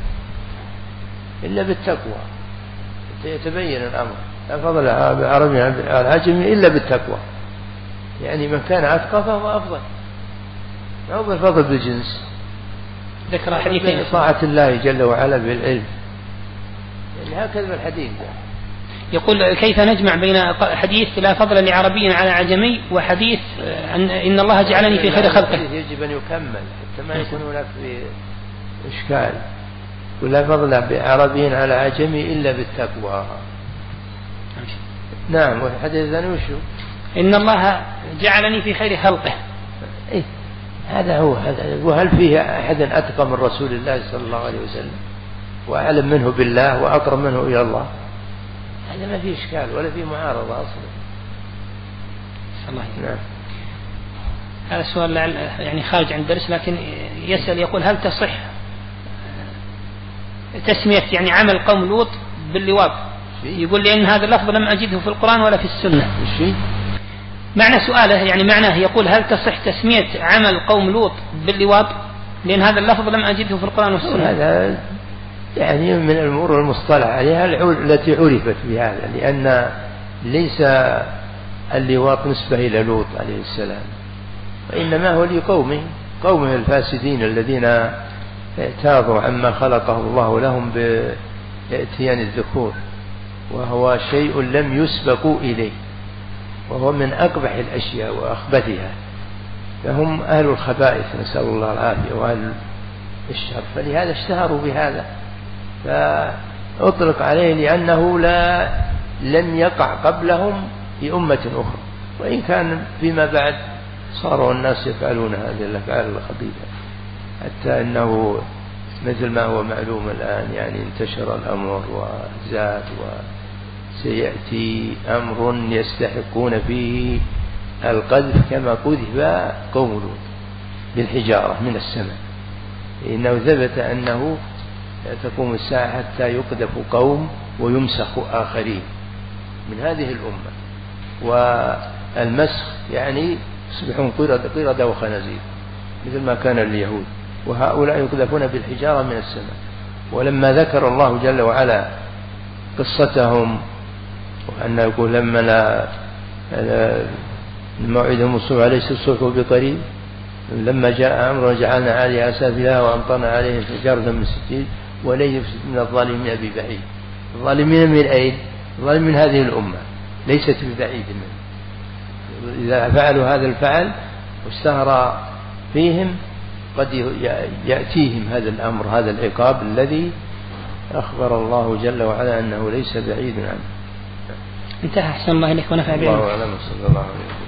إلا بالتقوى يتبين الأمر. لا فضل لعربي على عجمي إلا بالتقوى، يعني من كان أتقى فهو أفضل، أو بالفضل بالجنس. ذكر حديثين: طاعة الله جل وعلا بالعلم، يعني هكذا الحديث. يقول كيف نجمع بين حديث لا فضل لعربي على عجمي وحديث إن الله جعلني في خير خلقه؟ يجب أن يكمل حتى ما يكون هناك في إشكال. ولا فضل بعربي على عجمي إلا بالتقوى. نعم. والحديث الثاني وشو؟ إن الله جعلني في خير خلقه. إيه؟ هذا هو. وهل فيه أحد أتقى من رسول الله صلى الله عليه وسلم وأعلم منه بالله وأقرب منه إلى الله؟ هذا ما فيه إشكال ولا فيه معارضة أصلا. الله. نعم. هذا السؤال يعني خارج عن الدرس، لكن يسأل يقول هل تصح تسمية يعني عمل قوم لوط باللواط؟ يقول لأن هذا اللفظ لم أجده في القرآن ولا في السنة. معنى سؤاله يعني معناه يقول هل تصح تسمية عمل قوم لوط باللواط، لأن هذا اللفظ لم أجده في القرآن والسنة. هذا يعني من الأمور المصطلح عليها التي عرفت بهذا، لأن ليس اللواط نسبة إلى لوط عليه السلام، وإنما هو لقومه الفاسدين الذين اعتاضوا عما خلقه الله لهم بإتيان الذكور، وهو شيء لم يسبقوا إليه، وهو من أقبح الأشياء وأخبثها. فهم أهل الخبائث، نسأل الله العافية، وأهل الشر، فلهذا اشتهروا بهذا. فأطلق عليه لأنه لم يقع قبلهم في أمة أخرى، وإن كان فيما بعد صاروا الناس يفعلون هذه الأفعال الخبيثة، حتى أنه مثل ما هو معلوم الآن يعني انتشر الأمر وزاد، وسيأتي أمر يستحقون فيه القذف كما قذف قوم لوط بالحجارة من السماء. إنه ثبت أنه تقوم الساعة حتى يقذف قوم ويمسخ آخرين من هذه الأمة، والمسخ يعني يصبحون قردة وخنازير مثل ما كان اليهود، وهؤلاء يقذفون بالحجارة من السماء. ولما ذكر الله جل وعلا قصتهم، وأن يقول لما موعدهم الصبح أليس الصبح بقريب، لما جاء أمر جعلنا عاليها سافلها وأمطرنا عليهم حجارة من سجيل وليس من الظالمين ببعيد. الظالمين من أين؟ الظالمين من هذه الأمة ليست ببعيد منه. إذا فعلوا هذا الفعل واشتهر فيهم قد يأتيهم هذا الأمر، هذا العقاب الذي أخبر الله جل وعلا أنه ليس بعيد عنه. انتهى. أحسن الله إليك ونفع بك. الله أعلم. صلى الله عليه وسلم.